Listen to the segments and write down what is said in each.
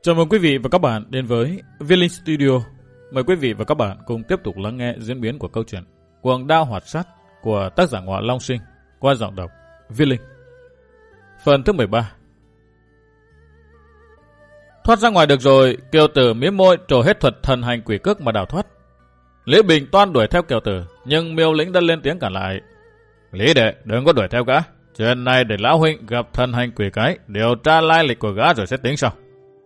Chào mừng quý vị và các bạn đến với Viết Linh Studio. Mời quý vị và các bạn cùng tiếp tục lắng nghe diễn biến của câu chuyện Cuồng Đao Hoạt Sát của tác giả Ngọa Long Sinh qua giọng đọc Viết Linh. Phần thứ 13. Thoát ra ngoài được rồi, Kiều Tử mím môi trổ hết thuật thần hành quỷ cước mà đào thoát. Lý Bình toan đuổi theo Kiều Tử, nhưng Miêu Lĩnh đã lên tiếng cản lại. Lý đệ, đừng có đuổi theo gã. Chuyện này để lão huynh gặp thần hành quỷ cái, điều tra lai lịch của gã rồi sẽ tính sau.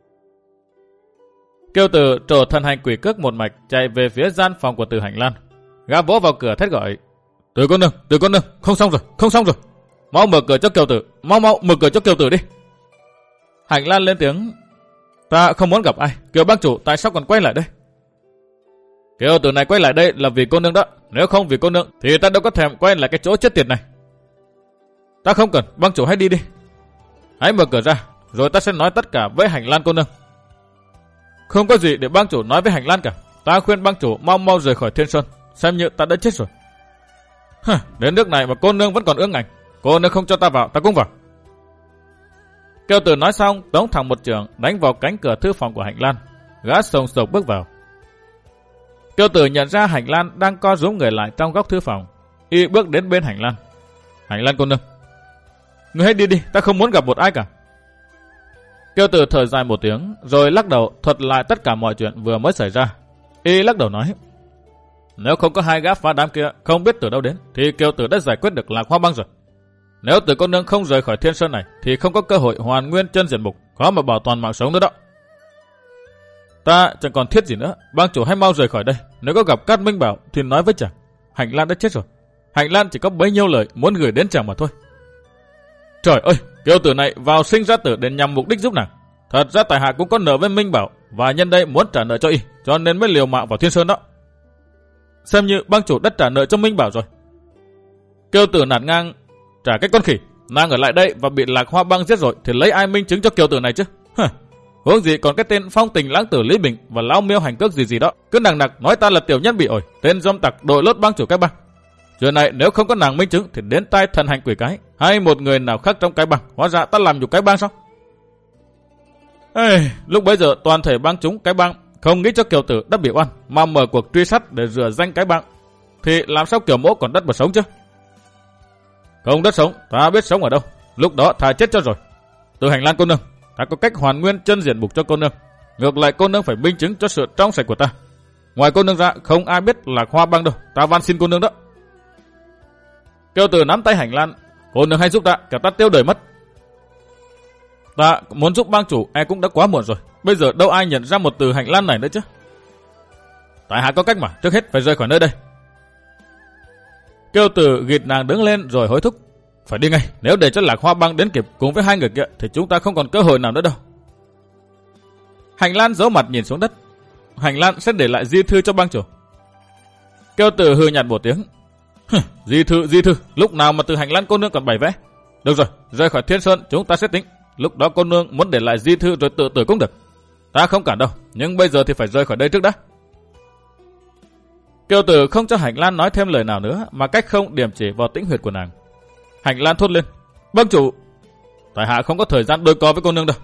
Kiều Tử trổ thần hành quỷ cước một mạch chạy về phía gian phòng của Từ Hành Lan. Gã vỗ vào cửa thét gọi: Từ cô nương, không xong rồi. Mau mở cửa cho Kiều Tử, mau mở cửa cho Kiều Tử đi. Hành Lan lên tiếng: Ta không muốn gặp ai, Kiều bác chủ tại sao còn quay lại đây? Kiều Tử này quay lại đây là vì cô nương đó, nếu không vì cô nương thì ta đâu có thèm quay lại cái chỗ chết tiệt này. Ta không cần, bác chủ hãy đi đi. Hãy mở cửa ra, rồi ta sẽ nói tất cả với Hành Lan cô nương. Không có gì để bác chủ nói với Hành Lan cả. Ta khuyên bác chủ mau rời khỏi Thiên Sơn, xem như ta đã chết rồi. Đến nước này mà cô nương vẫn còn ương ngạnh. Cô nương không cho ta vào, ta cũng vào. Kiều Tử nói xong, tống thẳng một chưởng đánh vào cánh cửa thư phòng của Hành Lan. Gã sồng sộc bước vào. Kiều Tử nhận ra Hành Lan đang co rúm người lại trong góc thư phòng. Y bước đến bên Hành Lan. Hành Lan cô nương, người hãy đi đi, ta không muốn gặp một ai cả. Kiều Tử thở dài một tiếng, rồi lắc đầu thuật lại tất cả mọi chuyện vừa mới xảy ra. Y lắc đầu nói: Nếu không có hai gã phá đám kia không biết từ đâu đến, thì Kiều Tử đã giải quyết được Lạc Hoa Băng rồi. Nếu Tử cô nương không rời khỏi Thiên Sơn này, thì không có cơ hội hoàn nguyên chân diện mục, khó mà bảo toàn mạng sống nữa đó. Ta chẳng còn thiết gì nữa, bang chủ hãy mau rời khỏi đây. Nếu có gặp Cát Minh Bảo thì nói với chàng, Hành Lan đã chết rồi. Hành Lan chỉ có bấy nhiêu lời muốn gửi đến chàng mà thôi. Trời ơi, Kiều Tử này vào sinh ra tử để nhằm mục đích giúp nàng. Thật ra tại hạ cũng có nợ với Minh Bảo, và nhân đây muốn trả nợ cho y, cho nên mới liều mạng vào Thiên Sơn đó. Xem như bang chủ đã trả nợ cho Minh Bảo rồi. Kiều Tử nạt ngang: Trả cái con khỉ, nàng ở lại đây và bị Lạc Hoa Băng giết rồi thì lấy ai minh chứng cho Kiều Tử này chứ? Huống gì còn cái tên phong tình lãng tử Lý Bình và lão Miêu hành cước gì đó, cứ nằng nặc nói ta là tiểu nhân bị ổi, tên dâm tặc đội lốt bang chủ cái bang. Chuyện này nếu không có nàng minh chứng thì đến tai thần hành quỷ cái hay một người nào khác trong cái bang, hóa ra ta làm nhục cái bang sao? Lúc bấy giờ toàn thể bang chúng cái bang không nghĩ cho Kiều Tử đã bị oan mà mở cuộc truy sát để rửa danh cái bang, thì làm sao Kiều mỗ còn đất mà sống chứ? Không đất sống, ta biết sống ở đâu, lúc đó thà chết cho rồi. Từ Hành Lan cô nương, ta có cách hoàn nguyên chân diện mục cho cô nương. Ngược lại cô nương phải minh chứng cho sự trong sạch của ta. Ngoài cô nương ra không ai biết Lạc Hoa Băng đâu, ta van xin cô nương đó. Kiều Tử nắm tay Hành Lan: Cô nương hãy giúp ta, kẻo ta tiêu đời mất. Ta muốn giúp bang chủ cũng đã quá muộn rồi. Bây giờ đâu ai nhận ra một Từ Hành Lan này nữa chứ. Tại hạ có cách mà, trước hết phải rời khỏi nơi đây. Kiều Tử gịt nàng đứng lên rồi hối thúc: Phải đi ngay, nếu để cho Lạc Hoa Băng đến kịp cùng với hai người kia thì chúng ta không còn cơ hội nào nữa đâu. Hành Lan giấu mặt nhìn xuống đất. Hành Lan sẽ để lại di thư cho bang chủ. Kiều Tử hừ nhạt một tiếng: Di thư, lúc nào mà Từ Hành Lan cô nương còn bày vẽ. Được rồi, rời khỏi Thiên Sơn chúng ta sẽ tính. Lúc đó cô nương muốn để lại di thư rồi tự tử cũng được. Ta không cản đâu, nhưng bây giờ thì phải rời khỏi đây trước đã. Kiều Tử không cho Hành Lan nói thêm lời nào nữa, mà cách không điểm chỉ vào tĩnh huyệt của nàng. Hành Lan thốt lên: Bang chủ, tại hạ không có thời gian đôi co với cô nương đâu.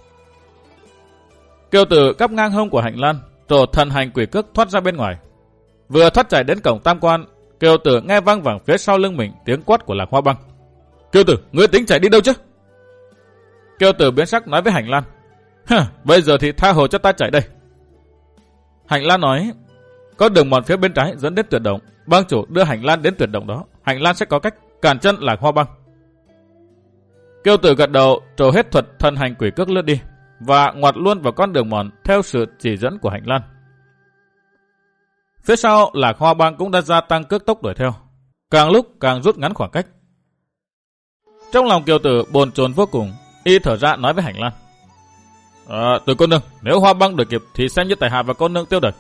Kiều Tử cắp ngang hông của Hành Lan, trổ thần hành quỷ cước thoát ra bên ngoài. Vừa thoát chạy đến cổng tam quan, Kiều Tử nghe vang vẳng phía sau lưng mình tiếng quát của Lạc Hoa Băng: Kiều Tử, ngươi tính chạy đi đâu chứ? Kiều Tử biến sắc nói với Hành Lan: Bây giờ thì tha hồ cho ta chạy đây. Hành Lan nói: Có đường mòn phía bên trái dẫn đến tuyệt động, bang chủ đưa Hành Lan đến tuyệt động đó, Hành Lan sẽ có cách cản chân Lạc Hoa Băng. Kiều Tử gật đầu, trổ hết thuật thần hành quỷ cước lướt đi và ngoặt luôn vào con đường mòn theo sự chỉ dẫn của Hành Lan. Phía sau, Lạc Hoa Băng cũng đã gia tăng cước tốc đuổi theo, càng lúc càng rút ngắn khoảng cách. Trong lòng Kiều Tử bồn chồn vô cùng, y thở ra nói với Hành Lan: Từ cô nương, nếu Hoa Băng đuổi kịp thì xem như tại hạ và cô nương tiêu đời.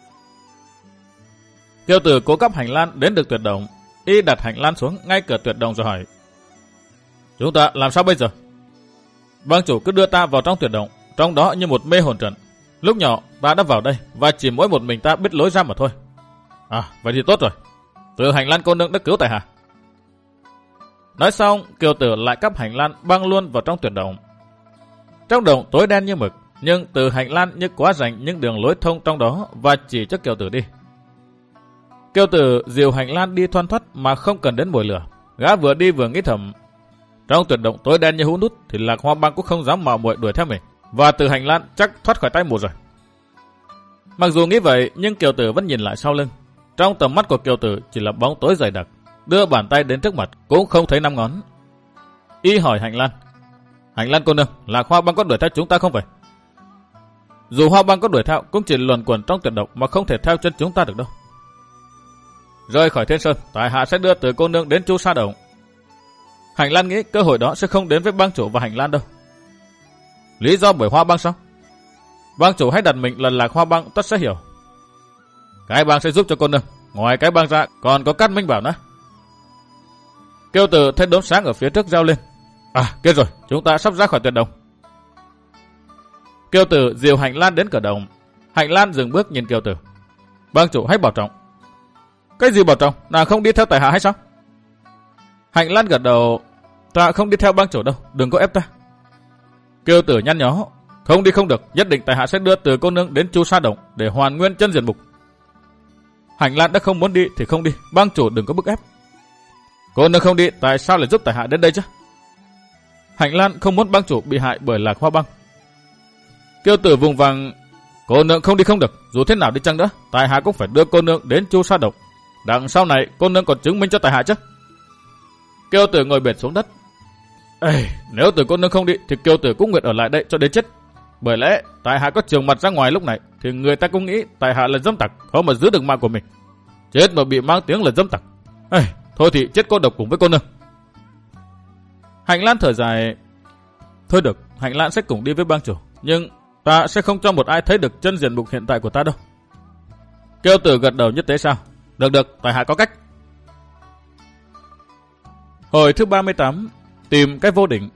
Kiều Tử cố cấp Hành Lan đến được tuyệt động, y đặt Hành Lan xuống ngay cửa tuyệt động rồi hỏi: Chúng ta làm sao bây giờ? Bang chủ cứ đưa ta vào trong tuyệt động, trong đó như một mê hồn trận. Lúc nhỏ ta đã vào đây và chỉ mỗi một mình ta biết lối ra mà thôi. Vậy thì tốt rồi. Từ Hành Lan cô nương đã cứu tại hạ. Nói xong, Kiều Tử lại cắp Hành Lan băng luôn vào trong tuyệt động. Trong động tối đen như mực, nhưng Từ Hành Lan như quá rành những đường lối thông trong đó và chỉ cho Kiều Tử đi. Kiều Tử dìu Hành Lan đi thoăn thoắt mà không cần đến mồi lửa. Gã vừa đi vừa nghĩ thầm, trong tuyệt động tối đen như hũ nút thì Lạc Hoa Bang cũng không dám mạo muội đuổi theo mình, và Từ Hành Lan chắc thoát khỏi tay mù rồi. Mặc dù nghĩ vậy nhưng Kiều Tử vẫn nhìn lại sau lưng. Trong tầm mắt của Kiều Tử chỉ là bóng tối dày đặc, đưa bàn tay đến trước mặt cũng không thấy 5 ngón. Y hỏi Hành Lan, Hành Lan cô nương, Lạc Hoa Bang có đuổi theo chúng ta không vậy? Dù Hoa Bang có đuổi theo cũng chỉ luẩn quẩn trong tuyệt động mà không thể theo chân chúng ta được đâu. Rời khỏi Thiên Sơn, tại hạ sẽ đưa Từ cô nương đến Chu Sa Động. Hành Lan nghĩ cơ hội đó sẽ không đến với bang chủ và Hành Lan đâu. Lý do bởi Hoa Bang sao? Bang chủ hãy đặt mình là Lạc Hoa Bang, tất sẽ hiểu. Cái bang sẽ giúp cho cô nương, ngoài cái bang ra còn có Cát Minh Bảo nữa. Kiều Tử thấy đốm sáng ở phía trước reo lên, kia rồi, chúng ta sắp ra khỏi tuyệt động. Kiều Tử dìu Hành Lan đến cửa động. Hành Lan dừng bước nhìn Kiều Tử. Bang chủ hãy bảo trọng. Cái gì bảo trọng? Nàng không đi theo tại hạ hay sao? Hành Lan gật đầu. Ta không đi theo bang chủ đâu, đừng có ép ta. Kiều Tử nhăn nhó. Không đi không được, nhất định tại hạ sẽ đưa Từ cô nương đến Chu Sa Động để hoàn nguyên chân diện mục. Hành Lan đã không muốn đi thì không đi, bang chủ đừng có bức ép. Cô nương không đi, tại sao lại giúp tại hạ đến đây chứ? Hành Lan không muốn bang chủ bị hại bởi Lạc Hoa Bang. Kiều Tử vùng vằng. Cô nương không đi không được, dù thế nào đi chăng nữa, tại hạ cũng phải đưa cô nương đến Chu Sa Động. Đằng sau này cô nương còn chứng minh cho tại hạ chứ. Kiều Tử ngồi bệt xuống đất. Nếu Từ cô nương không đi thì Kiều Tử cũng nguyện ở lại đây cho đến chết. Bởi lẽ tại hạ có trường mặt ra ngoài lúc này thì người ta cũng nghĩ tại hạ là dâm tặc, không mà giữ được mạng của mình. Chết mà bị mang tiếng là dâm tặc. Thôi thì chết cô độc cùng với cô nương. Hành Lan thở dài. Thôi được, Hành Lan sẽ cùng đi với bang chủ, nhưng ta sẽ không cho một ai thấy được chân diện mục hiện tại của ta đâu. Kiều Tử gật đầu nhất thế sao? Được, tại hạ có cách. Hồi thứ 38, tìm cái vô đỉnh.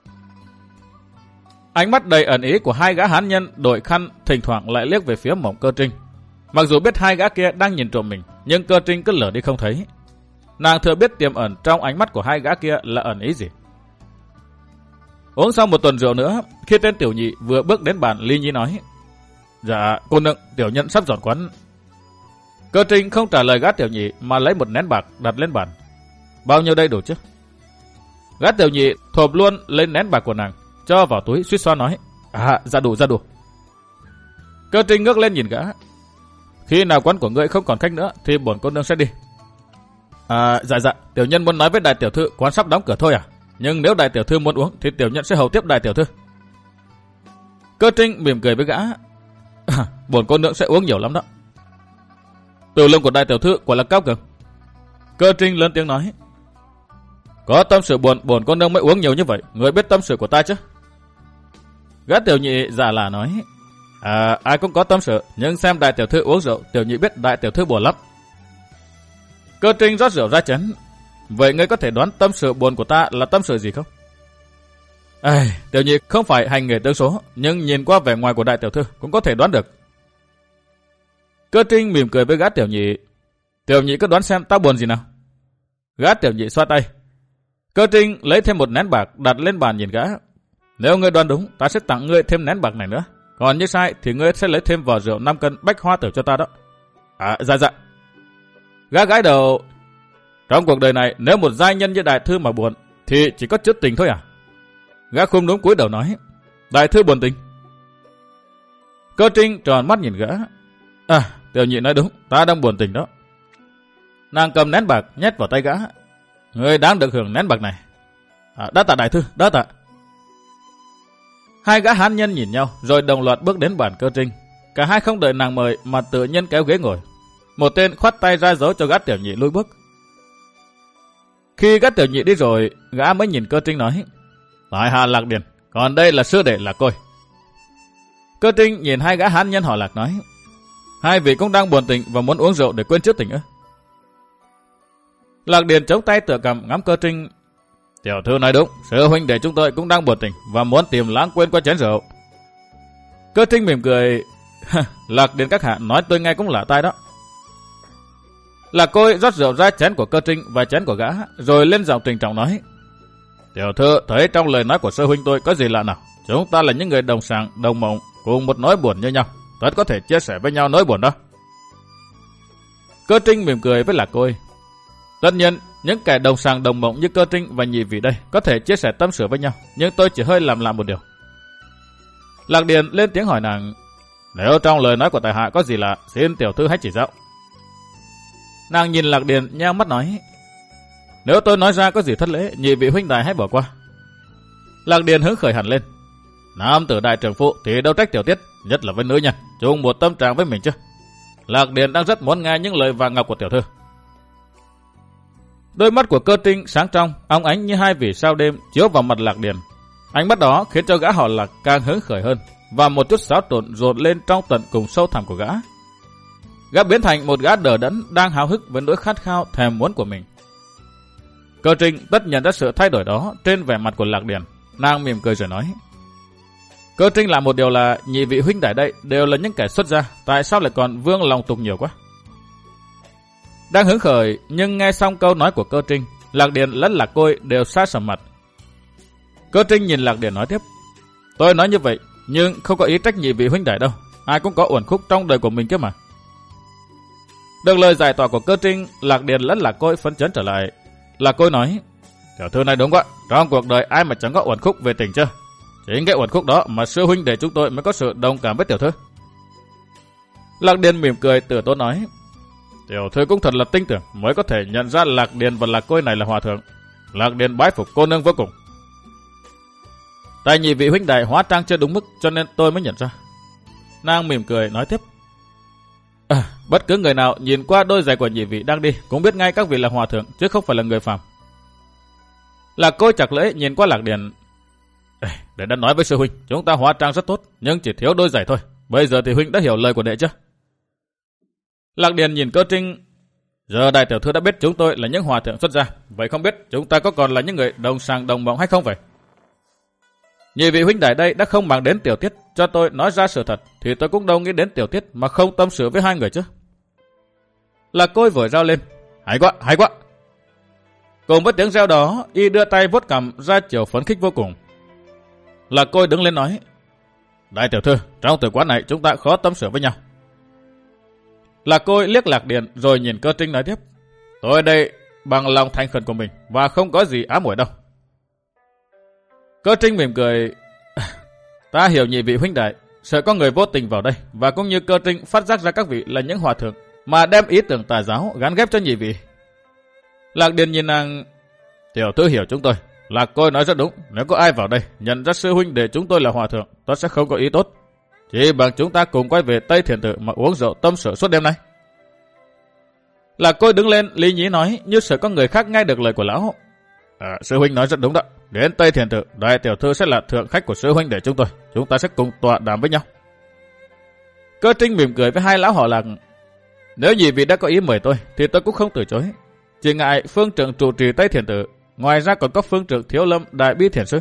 Ánh mắt đầy ẩn ý của hai gã hán nhân đội khăn thỉnh thoảng lại liếc về phía Mộng Cơ Trinh. Mặc dù biết hai gã kia đang nhìn trộm mình, nhưng Cơ Trinh cứ lờ đi không thấy. Nàng thừa biết tiềm ẩn trong ánh mắt của hai gã kia là ẩn ý gì. Uống xong một tuần rượu nữa, khi tên tiểu nhị vừa bước đến bàn, Ly Nhi nói: Dạ, cô nương, tiểu nhân sắp dọn quán. Cơ Trinh không trả lời gã tiểu nhị mà lấy một nén bạc đặt lên bàn. Bao nhiêu đây đủ chứ? Gã tiểu nhị thộp luôn lên nén bạc của nàng, cho vào túi, suýt xoa nói: dạ đủ. Cơ Trinh ngước lên nhìn gã. Khi nào quán của ngươi không còn khách nữa thì bổn cô nương sẽ đi. Dạ, tiểu nhân muốn nói với đại tiểu thư quán sắp đóng cửa thôi à? Nhưng nếu đại tiểu thư muốn uống thì tiểu nhân sẽ hầu tiếp đại tiểu thư. Cơ Trinh mỉm cười với gã. Bổn cô nương sẽ uống nhiều lắm đó. Từ lông của đại tiểu thư quả là cao cường. Cơ Trinh lớn tiếng nói: Có tâm sự buồn, bổn cô nương mới uống nhiều như vậy. Người biết tâm sự của ta chứ? Gã tiểu nhị giả lả nói: ai cũng có tâm sự, nhưng xem đại tiểu thư uống rượu, tiểu nhị biết đại tiểu thư buồn lắm. Cơ Trinh rót rượu ra chén. Vậy ngươi có thể đoán tâm sự buồn của ta là tâm sự gì không? Tiểu nhị không phải hành nghề tương số, nhưng nhìn qua vẻ ngoài của đại tiểu thư cũng có thể đoán được. Cơ Trinh mỉm cười với gã tiểu nhị. Tiểu nhị cứ đoán xem ta buồn gì nào. Gã tiểu nhị xoa tay. Cơ Trinh lấy thêm một nén bạc đặt lên bàn nhìn gã. Nếu ngươi đoán đúng, ta sẽ tặng ngươi thêm nén bạc này nữa. Còn như sai thì ngươi sẽ lấy thêm vỏ rượu 5 cân bách hoa tử cho ta đó. Dạ. Gã gãi đầu. Trong cuộc đời này, nếu một giai nhân như đại thư mà buồn thì chỉ có chữ tình thôi à? Gã khum núm cúi đầu nói: Đại thư buồn tình. Cơ Trinh tròn mắt nhìn gã. Tiểu nhị nói đúng, ta đang buồn tình đó. Nàng cầm nén bạc nhét vào tay gã. Ngươi đáng được hưởng nén bạc này. Đã tạ đại thư, đã tạ. Hai gã hán nhân nhìn nhau rồi đồng loạt bước đến bàn Cơ Trinh. Cả hai không đợi nàng mời mà tự nhiên kéo ghế ngồi. Một tên khoát tay ra dấu cho gã tiểu nhị lui bước. Khi gã tiểu nhị đi rồi, gã mới nhìn Cơ Trinh nói: Tại hạ Lạc Điền, còn đây là sư đệ Lạc Côi. Cơ Trinh nhìn hai gã hán nhân họ Lạc nói: Hai vị cũng đang buồn tình và muốn uống rượu để quên trước tình ư? Lạc Điền chống tay tựa cằm ngắm Cơ Trinh. Tiểu thư nói đúng, sư huynh đệ chúng tôi cũng đang buồn tình và muốn tìm lãng quên qua chén rượu. Cơ Trinh mỉm cười. Lạc Điền các hạ nói tôi nghe cũng lạ tai đó. Lạc Côi rót rượu ra chén của Cơ Trinh và chén của gã, rồi lên giọng trịnh trọng nói: Tiểu thư thấy trong lời nói của sư huynh tôi có gì lạ nào? chúng ta là những người đồng sàng đồng mộng, cùng một nỗi buồn như nhau, tất có thể chia sẻ với nhau nỗi buồn đó. Cơ Trinh mỉm cười với Lạc Côi. Tất nhiên, những kẻ đồng sàng đồng mộng như Cơ Trinh và nhị vị đây có thể chia sẻ tâm sự với nhau, nhưng tôi chỉ hơi làm lạ một điều. Lạc Điền lên tiếng hỏi nàng, nếu trong lời nói của tại hạ có gì lạ, xin tiểu thư hãy chỉ giáo. Nàng nhìn Lạc Điền nheo mắt nói, nếu tôi nói ra có gì thất lễ, nhị vị huynh đài hãy bỏ qua. Lạc Điền hứng khởi hẳn lên, nam tử đại trưởng phụ thì đâu trách tiểu tiết, nhất là với nữ nhân, chung một tâm trạng với mình chứ. Lạc Điền đang rất muốn nghe những lời vàng ngọc của tiểu thư. Đôi mắt của Cơ Trinh sáng trong, óng ánh như hai vì sao đêm chiếu vào mặt Lạc Điền. Ánh mắt đó khiến cho gã họ Lạc càng hứng khởi hơn, và một chút xáo trộn dồn lên trong tận cùng sâu thẳm của gã. Gã biến thành một gã đờ đẫn đang háo hức với nỗi khát khao thèm muốn của mình. Cơ Trinh tất nhận ra sự thay đổi đó trên vẻ mặt của Lạc Điền. Nàng mỉm cười rồi nói, Cơ Trinh làm một điều là nhị vị huynh đài đây đều là những kẻ xuất gia, tại sao lại còn vương lòng tục nhiều quá? Đang hứng khởi, nhưng nghe xong câu nói của Cơ Trinh, Lạc Điền lẫn Lạc Côi đều xa sầm mặt. Cơ Trinh nhìn Lạc Điền nói tiếp, tôi nói như vậy, nhưng không có ý trách nhị vị huynh đài đâu, ai cũng có uẩn khúc trong đời của mình chứ mà. Được lời giải tỏa của Cơ Trinh, Lạc Điền lẫn Lạc Côi phấn chấn trở lại. Lạc Côi nói, tiểu thư này đúng quá, trong cuộc đời ai mà chẳng có uẩn khúc về tình chứ? Chính cái uẩn khúc đó mà sư huynh để chúng tôi mới có sự đồng cảm với tiểu thư. Lạc Điền mỉm cười từ tốn nói, tiểu thư cũng thật là tinh tưởng mới có thể nhận ra Lạc Điền và Lạc Côi này là hòa thượng. Lạc Điền bái phục cô nương vô cùng. Tại nhị vị huynh đài hóa trang chưa đúng mức cho nên tôi mới nhận ra. Nàng mỉm cười nói tiếp, bất cứ người nào nhìn qua đôi giày của nhị vị đang đi cũng biết ngay các vị là hòa thượng chứ không phải là người phàm. Lạc Côi chặt lễ nhìn qua Lạc Điền, để đã nói với sư huynh, chúng ta hóa trang rất tốt, nhưng chỉ thiếu đôi giày thôi. Bây giờ thì huynh đã hiểu lời của đệ chưa? Lạc Điền nhìn Cơ Trinh, giờ đại tiểu thư đã biết chúng tôi là những hòa thượng xuất gia, vậy không biết chúng ta có còn là những người đồng sàng đồng mộng hay không vậy? Nhị vị huynh đài đây đã không mang đến tiểu tiết cho tôi nói ra sự thật, thì tôi cũng đâu nghĩ đến tiểu tiết mà không tâm sự với hai người chứ. Lạc Côi vội rao lên, hay quá, hay quá. Cùng với tiếng reo đó, y đưa tay vuốt cằm ra chiều phấn khích vô cùng. Lạc Côi đứng lên nói, đại tiểu thư, trong tử quán này chúng ta khó tâm sự với nhau. Lạc Côi liếc Lạc Điền rồi nhìn Cơ Trinh nói tiếp, tôi đây bằng lòng thành khẩn của mình và không có gì ám muội đâu. Cơ Trinh mỉm cười, ta hiểu nhị vị huynh đại, sợ có người vô tình vào đây, và cũng như Cơ Trinh phát giác ra các vị là những hòa thượng mà đem ý tưởng tà giáo gắn ghép cho nhị vị. Lạc Điền nhìn nàng, tiểu thư hiểu chúng tôi. Lạc Côi nói rất đúng, nếu có ai vào đây nhận ra sư huynh để chúng tôi là hòa thượng, tôi sẽ không có ý tốt. Chỉ bằng chúng ta cùng quay về Tây Thiền Tự mà uống rượu tâm sự suốt đêm nay. Lạc Côi đứng lên lý nhí nói như sợ có người khác nghe được lời của lão. Sư huynh nói rất đúng đó, đến Tây Thiền Tự, đại tiểu thư sẽ là thượng khách của sư huynh để chúng ta sẽ cùng tọa đàm với nhau. Cơ Trinh mỉm cười với hai lão họ Lạc, nếu nhị vị đã có ý mời tôi thì tôi cũng không từ chối. Chỉ ngại phương trưởng trụ trì Tây Thiền Tự, ngoài ra còn có phương trưởng Thiếu Lâm Đại Bi Thiền Sư.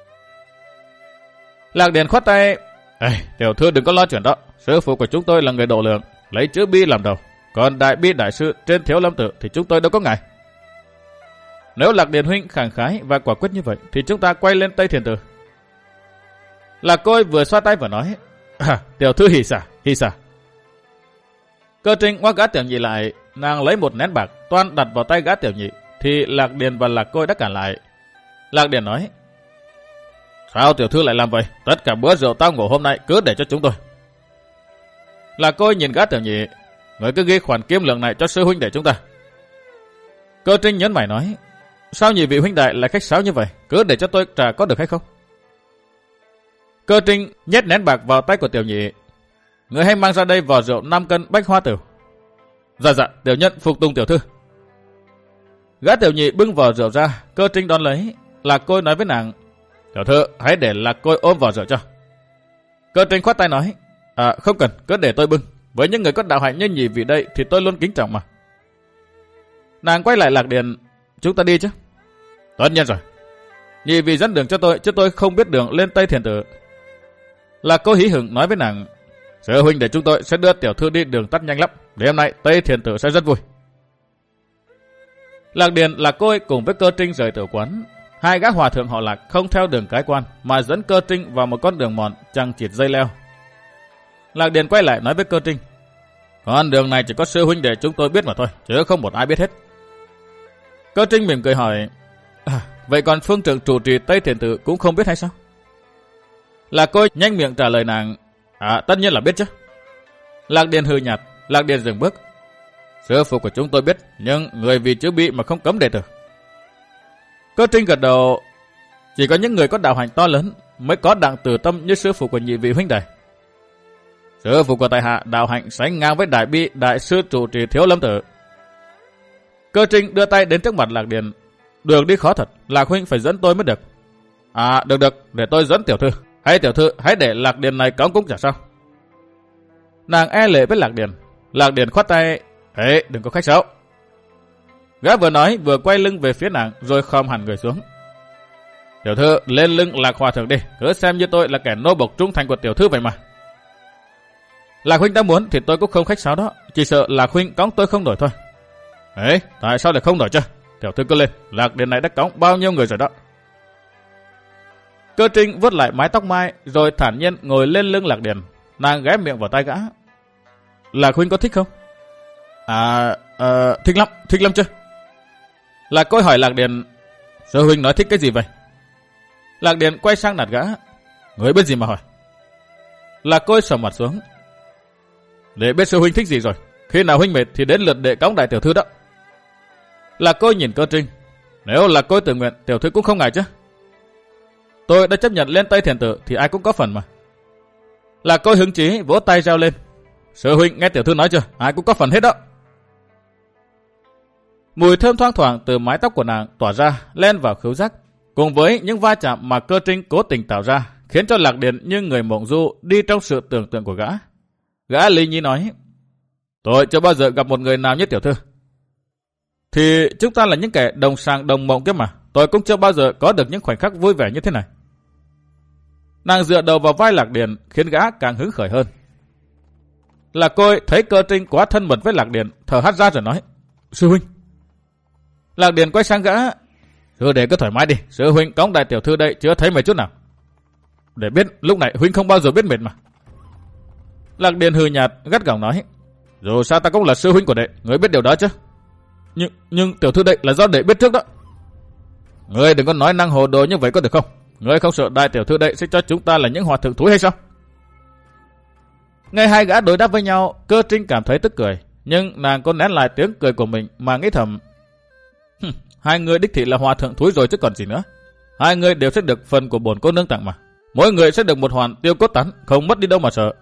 Lạc Điền khoát tay, tiểu thư đừng có lo chuyện đó, sư phụ của chúng tôi là người độ lượng, lấy chữ Bi làm đầu, còn Đại Bi Đại Sư trên Thiếu Lâm Tự thì chúng tôi đâu có ngại. Nếu Lạc Điền huynh khẳng khái và quả quyết như vậy thì chúng ta quay lên Tây Thiền Tự. Lạc Côi vừa xoa tay vừa nói, tiểu thư hỉ xả. Cơ Trinh ngoắc gã tiểu nhị lại, nàng lấy một nén bạc toan đặt vào tay gã tiểu nhị, thì Lạc Điền và Lạc Côi đã cản lại. Lạc Điền nói, sao tiểu thư lại làm vậy? Tất cả bữa rượu tao ngủ hôm nay cứ để cho chúng tôi. Lạc Côi nhìn gã tiểu nhị, người cứ ghi khoản kim lượng này cho sư huynh để chúng ta. Cơ Trinh nhấn mày nói, sao nhị vị huynh đại lại khách sáo như vậy? Cứ để cho tôi trả có được hay không? Cơ Trinh nhét nén bạc vào tay của tiểu nhị, người hãy mang ra đây vò rượu 5 cân bách hoa tử. Dạ, tiểu nhân phục tùng tiểu thư. Gã tiểu nhị bưng vò rượu ra, Cơ Trinh đón lấy. Lạc Côi nói với nàng, tiểu thư hãy để Lạc Côi ôm vò rượu cho. Cơ Trinh khoát tay nói, không cần, cứ để tôi bưng. Với những người có đạo hạnh như nhị vị đây thì tôi luôn kính trọng mà. Nàng quay lại Lạc Điền, chúng ta đi chứ? Tất nhiên rồi. Nhị vị dẫn đường cho tôi, chứ tôi không biết đường lên Tây Thiền Tự. Lạc Côi hí hửng nói với nàng, sư huynh để chúng tôi sẽ đưa tiểu thư đi đường tắt nhanh lắm. Đêm nay Tây Thiền Tự sẽ rất vui. Lạc Điền, Lạc Côi cùng với Cơ Trinh rời tử quán. Hai gã hòa thượng họ Lạc không theo đường cái quan mà dẫn Cơ Trinh vào một con đường mòn chằng chịt dây leo. Lạc Điền quay lại nói với Cơ Trinh: con đường này chỉ có sư huynh đệ chúng tôi biết mà thôi, chứ không một ai biết hết. Cơ Trinh mỉm cười hỏi: vậy còn phương trưởng trụ trì Tây Thiền Tự cũng không biết hay sao? Lạc Côi nhanh miệng trả lời nàng: tất nhiên là biết chứ. Lạc Điền hừ nhạt. Lạc Điền dừng bước: sư phụ của chúng tôi biết, nhưng người vì chữ bị mà không cấm đệ tử. Cơ Trinh gật đầu: chỉ có những người có đạo hạnh to lớn mới có đặng từ tâm như sư phụ của nhị vị huynh đệ. Sư phụ của tại hạ đạo hạnh sánh ngang với đại bi đại sư trụ trì Thiếu Lâm Tử. Cơ Trinh đưa tay đến trước mặt Lạc Điền: đường đi khó thật, Lạc huynh phải dẫn tôi mới được. Được, để tôi dẫn tiểu thư. Hay tiểu thư hãy để Lạc Điền này cõng cũng chả sao. Nàng e lệ với Lạc Điền. Lạc Điền khoát tay: ê, đừng có khách sáo. Gã vừa nói vừa quay lưng về phía nàng rồi khom hẳn người xuống. Tiểu thư lên lưng Lạc hòa thượng đi, cứ xem như tôi là kẻ nô bộc trung thành của tiểu thư vậy mà. Lạc huynh đã muốn thì tôi cũng không khách sáo đó, chỉ sợ Lạc huynh cõng tôi không nổi thôi. Ấy, tại sao lại không nổi chứ? Tiểu thư cứ lên, Lạc Điền này đã cõng bao nhiêu người rồi đó. Cơ Trinh vuốt lại mái tóc mai rồi thản nhiên ngồi lên lưng Lạc Điền. Nàng ghé miệng vào tai gã: Lạc huynh có thích không? Thích lắm chứ. Lạc Côi hỏi Lạc Điền: sư huynh nói thích cái gì vậy? Lạc Điền quay sang nạt gã: người biết gì mà hỏi? Lạc Côi sầm mặt xuống: để biết sư huynh thích gì rồi, khi nào huynh mệt thì đến lượt đệ cõng đại tiểu thư đó. Lạc Côi nhìn Cơ Trinh: nếu Lạc Côi tự nguyện, tiểu thư cũng không ngại chứ? Tôi đã chấp nhận lên Tây Thiền Tự thì ai cũng có phần mà. Lạc Côi hứng chí vỗ tay reo lên: sư huynh nghe tiểu thư nói chưa, ai cũng có phần hết đó. Mùi thơm thoang thoảng từ mái tóc của nàng tỏa ra len vào khứu giác, cùng với những va chạm mà Cơ Trinh cố tình tạo ra, khiến cho Lạc Điền như người mộng du đi trong sự tưởng tượng của gã. Gã lý nhí nói: tôi chưa bao giờ gặp một người nào như tiểu thư. Thì chúng ta là những kẻ đồng sàng đồng mộng kia mà, tôi cũng chưa bao giờ có được những khoảnh khắc vui vẻ như thế này. Nàng dựa đầu vào vai Lạc Điền khiến gã càng hứng khởi hơn. Lạc Côi thấy Cơ Trinh quá thân mật với Lạc Điền, thở hắt ra rồi nói: sư huynh. Lạc Điền quay sang gã: sư để cứ thoải mái đi, sư huynh cõng đại tiểu thư đây chưa thấy mệt chút nào. Để biết lúc này huynh không bao giờ biết mệt mà. Lạc Điền hừ nhạt gắt gỏng nói: dù sao ta cũng là sư huynh của đệ, người biết điều đó chứ. Nhưng tiểu thư đây là do đệ biết trước đó. Ngươi đừng có nói năng hồ đồ như vậy có được không? Ngươi không sợ đại tiểu thư đây sẽ cho chúng ta là những hòa thượng thúi hay sao? Nghe hai gã đối đáp với nhau, Cơ Trinh cảm thấy tức cười, nhưng nàng có nén lại tiếng cười của mình mà nghĩ thầm: hai người đích thị là hòa thượng thúi rồi chứ còn gì nữa. Hai người đều sẽ được phần của bổn cô nương tặng mà. Mỗi người sẽ được một hoàn tiêu cốt tán, không mất đi đâu mà sợ.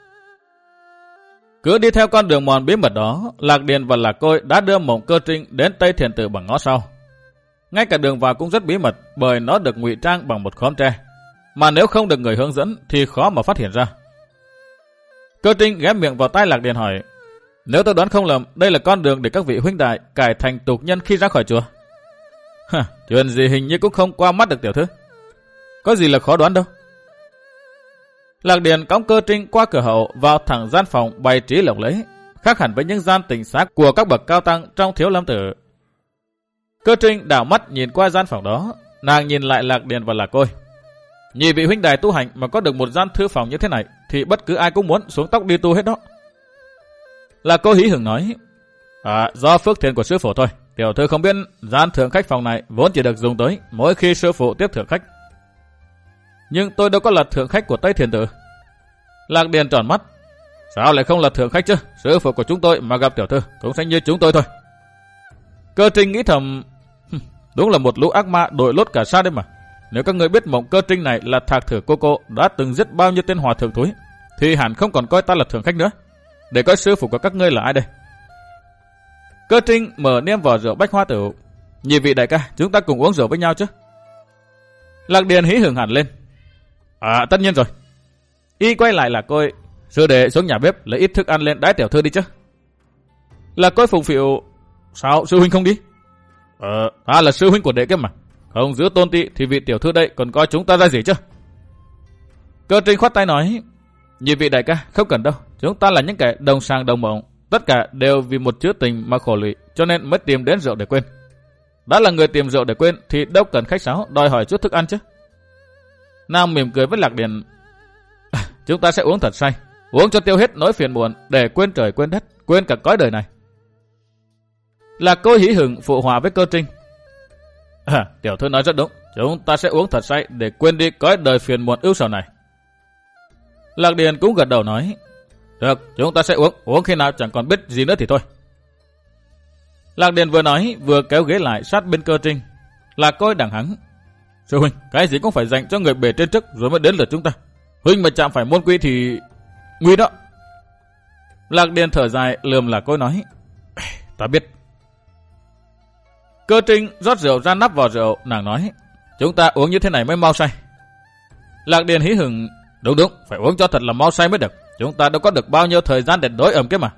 Cứ đi theo con đường mòn bí mật đó, Lạc Điền và Lạc Côi đã đưa Mộng Cơ Trinh đến Tây Thiền Tự bằng ngõ sau. Ngay cả đường vào cũng rất bí mật, bởi nó được ngụy trang bằng một khóm tre, mà nếu không được người hướng dẫn thì khó mà phát hiện ra. Cơ Trinh ghé miệng vào tai Lạc Điền hỏi: nếu tôi đoán không lầm, đây là con đường để các vị huynh đại cải thành tục nhân khi ra khỏi chùa. Chuyện gì hình như cũng không qua mắt được tiểu thư. Có gì là khó đoán đâu. Lạc Điền cõng Cơ Trinh qua cửa hậu vào thẳng gian phòng bày trí lộng lẫy, khác hẳn với những gian tịnh xá của các bậc cao tăng trong Thiếu Lâm Tự. Cơ Trinh đảo mắt nhìn qua gian phòng đó, nàng nhìn lại Lạc Điền và Lạc Côi. Nhị vị huynh đài tu hành mà có được một gian thư phòng như thế này thì bất cứ ai cũng muốn xuống tóc đi tu hết đó. Lạc Côi hí hửng nói: do phước thiện của sư phụ thôi, tiểu thư không biết gian thượng khách phòng này vốn chỉ được dùng tới mỗi khi sư phụ tiếp thượng khách. Nhưng tôi đâu có là thượng khách của Tây Thiền Tự. Lạc Điền tròn mắt: sao lại không là thượng khách chứ? Sư phụ của chúng tôi mà gặp tiểu thư cũng sẽ như chúng tôi thôi. Cơ Trinh nghĩ thầm: đúng là một lũ ác ma đội lốt cả xa đấy mà. Nếu các người biết Mộng Cơ Trinh này là thạc thử cô đã từng giết bao nhiêu tên hòa thượng thúi, thì hẳn không còn coi ta là thượng khách nữa. Để coi sư phụ của các ngươi là ai đây? Cơ Trinh mở niêm vỏ rượu Bách Hoa Tửu: nhị vị đại ca, chúng ta cùng uống rượu với nhau chứ? Lạc Điền hí hửng hẳn lên: tất nhiên rồi. Y quay lại Lạc Côi: sư đệ xuống nhà bếp lấy ít thức ăn lên đái tiểu thư đi chứ. Lạc Côi phụng phịu: sao sư huynh không đi? Ta là sư huynh của đệ kia mà, không giữ tôn tị thì vị tiểu thư đây còn coi chúng ta ra gì chứ? Cơ Trinh khoát tay nói: nhị vị đại ca, không cần đâu, chúng ta là những kẻ đồng sàng đồng mộng, tất cả đều vì một chữ tình mà khổ lụy, cho nên mới tìm đến rượu để quên. Đã là người tìm rượu để quên thì đâu cần khách sáo đòi hỏi chút thức ăn chứ. Nàng mỉm cười với Lạc Điền. Chúng ta sẽ uống thật say, uống cho tiêu hết nỗi phiền muộn để quên trời quên đất, quên cả cõi đời này. Lạc Cô hí hửng phụ họa với Cơ Trinh. Tiểu thư nói rất đúng, chúng ta sẽ uống thật say để quên đi cõi đời phiền muộn ưu sầu này. Lạc Điền cũng gật đầu nói. Được, chúng ta sẽ uống khi nào chẳng còn biết gì nữa thì thôi. Lạc Điền vừa nói vừa kéo ghế lại sát bên Cơ Trinh. Lạc Cô đằng hắng. Sư huynh, cái gì cũng phải dành cho người bề trên trước rồi mới đến lượt chúng ta. Huynh mà chạm phải môn quy thì nguy đó. Lạc Điền thở dài lườm Lạc Cô nói. Ta biết. Cơ Trinh rót rượu ra nắp vào rượu, nàng nói. Chúng ta uống như thế này mới mau say. Lạc Điền hí hửng. Đúng, phải uống cho thật là mau say mới được. Chúng ta đâu có được bao nhiêu thời gian để đối ẩm kia mà.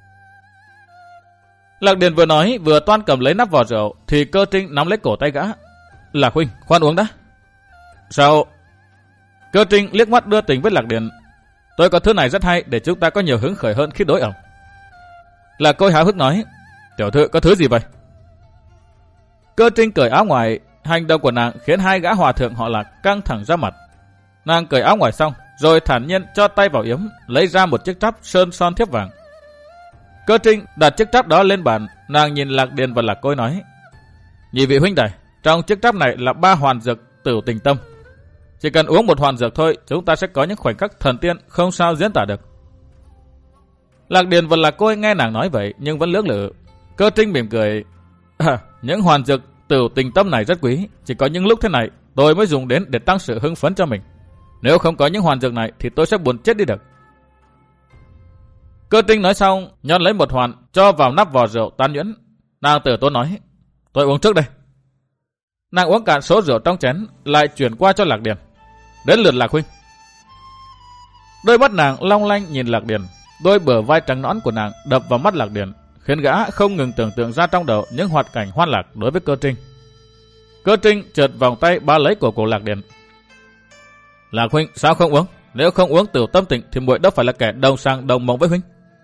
Lạc Điền vừa nói vừa toan cầm lấy nắp vò rượu thì Cơ Trinh nắm lấy cổ tay gã. Lạc huynh, khoan uống đã. Sao? Cơ Trinh liếc mắt đưa tình với Lạc Điền. Tôi có thứ này rất hay để chúng ta có nhiều hứng khởi hơn khi đối ẩm. Lạc Cô háo hức nói. Tiểu thư có thứ gì vậy? Cơ Trinh cởi áo ngoài. Hành động của nàng khiến hai gã hòa thượng họ Lạc căng thẳng ra mặt. Nàng cởi áo ngoài xong rồi thản nhiên cho tay vào yếm, lấy ra một chiếc tráp sơn son thiếp vàng. Cơ Trinh đặt chiếc tráp đó lên bàn, nàng nhìn Lạc Điền và Lạc Cô nói. Nhị vị huynh đài, trong chiếc tráp này là 3 hoàn dược Tử Tình Tâm. Chỉ cần uống một hoàn dược thôi, chúng ta sẽ có những khoảnh khắc thần tiên không sao diễn tả được. Lạc Điền và Lạc Cô nghe nàng nói vậy nhưng vẫn lưỡng lự. Cơ Trinh mỉm cười. Những hoàn dược Tử Tình Tâm này rất quý, chỉ có những lúc thế này tôi mới dùng đến để tăng sự hưng phấn cho mình. Nếu không có những hoàn dược này thì tôi sẽ buồn chết đi được. Cơ Trinh nói xong, nhón lấy một hoàn cho vào nắp vò rượu tan nhuyễn. Nàng tử tốn nói. Tôi uống trước đây. Nàng uống cạn số rượu trong chén, lại chuyển qua cho Lạc Điền. Đến lượt Lạc huynh. Đôi mắt nàng long lanh nhìn Lạc Điền. Đôi bờ vai trắng nõn của nàng đập vào mắt Lạc Điền, khiến gã không ngừng tưởng tượng ra trong đầu những hoạt cảnh hoan lạc đối với Cơ Trinh. Cơ Trinh chợt vòng tay bá lấy cổ Lạc Điền. Lạc huynh sao không uống? Nếu không uống Tử Tâm Tịnh thì muội đâu phải là kẻ đồng sang đồng mộng với huynh.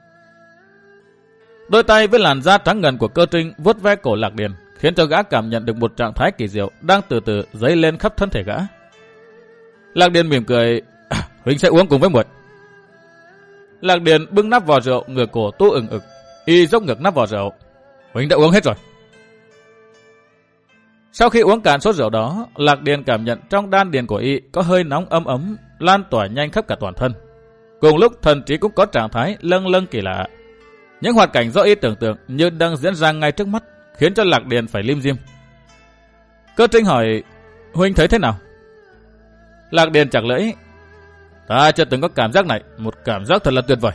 Đôi tay với làn da trắng ngần của Cơ Trinh vuốt ve cổ Lạc Điền, khiến cho gã cảm nhận được một trạng thái kỳ diệu đang từ từ dấy lên khắp thân thể gã. Lạc Điền mỉm cười. Huynh sẽ uống cùng với muội. Lạc Điền bưng nắp vò rượu, ngửa cổ tu ừng ực, y dốc ngực nắp vò rượu. Huynh đã uống hết rồi. Sau khi uống cạn số rượu đó, Lạc Điền cảm nhận trong đan điền của y có hơi nóng ấm ấm lan tỏa nhanh khắp cả toàn thân. Cùng lúc thần trí cũng có trạng thái lâng lâng kỳ lạ. Những hoạt cảnh do y tưởng tượng như đang diễn ra ngay trước mắt, khiến cho Lạc Điền phải lim dim. Cơ Trinh hỏi. Huynh thấy thế nào? Lạc Điền chặt lưỡi. Ta chưa từng có cảm giác này, một cảm giác thật là tuyệt vời.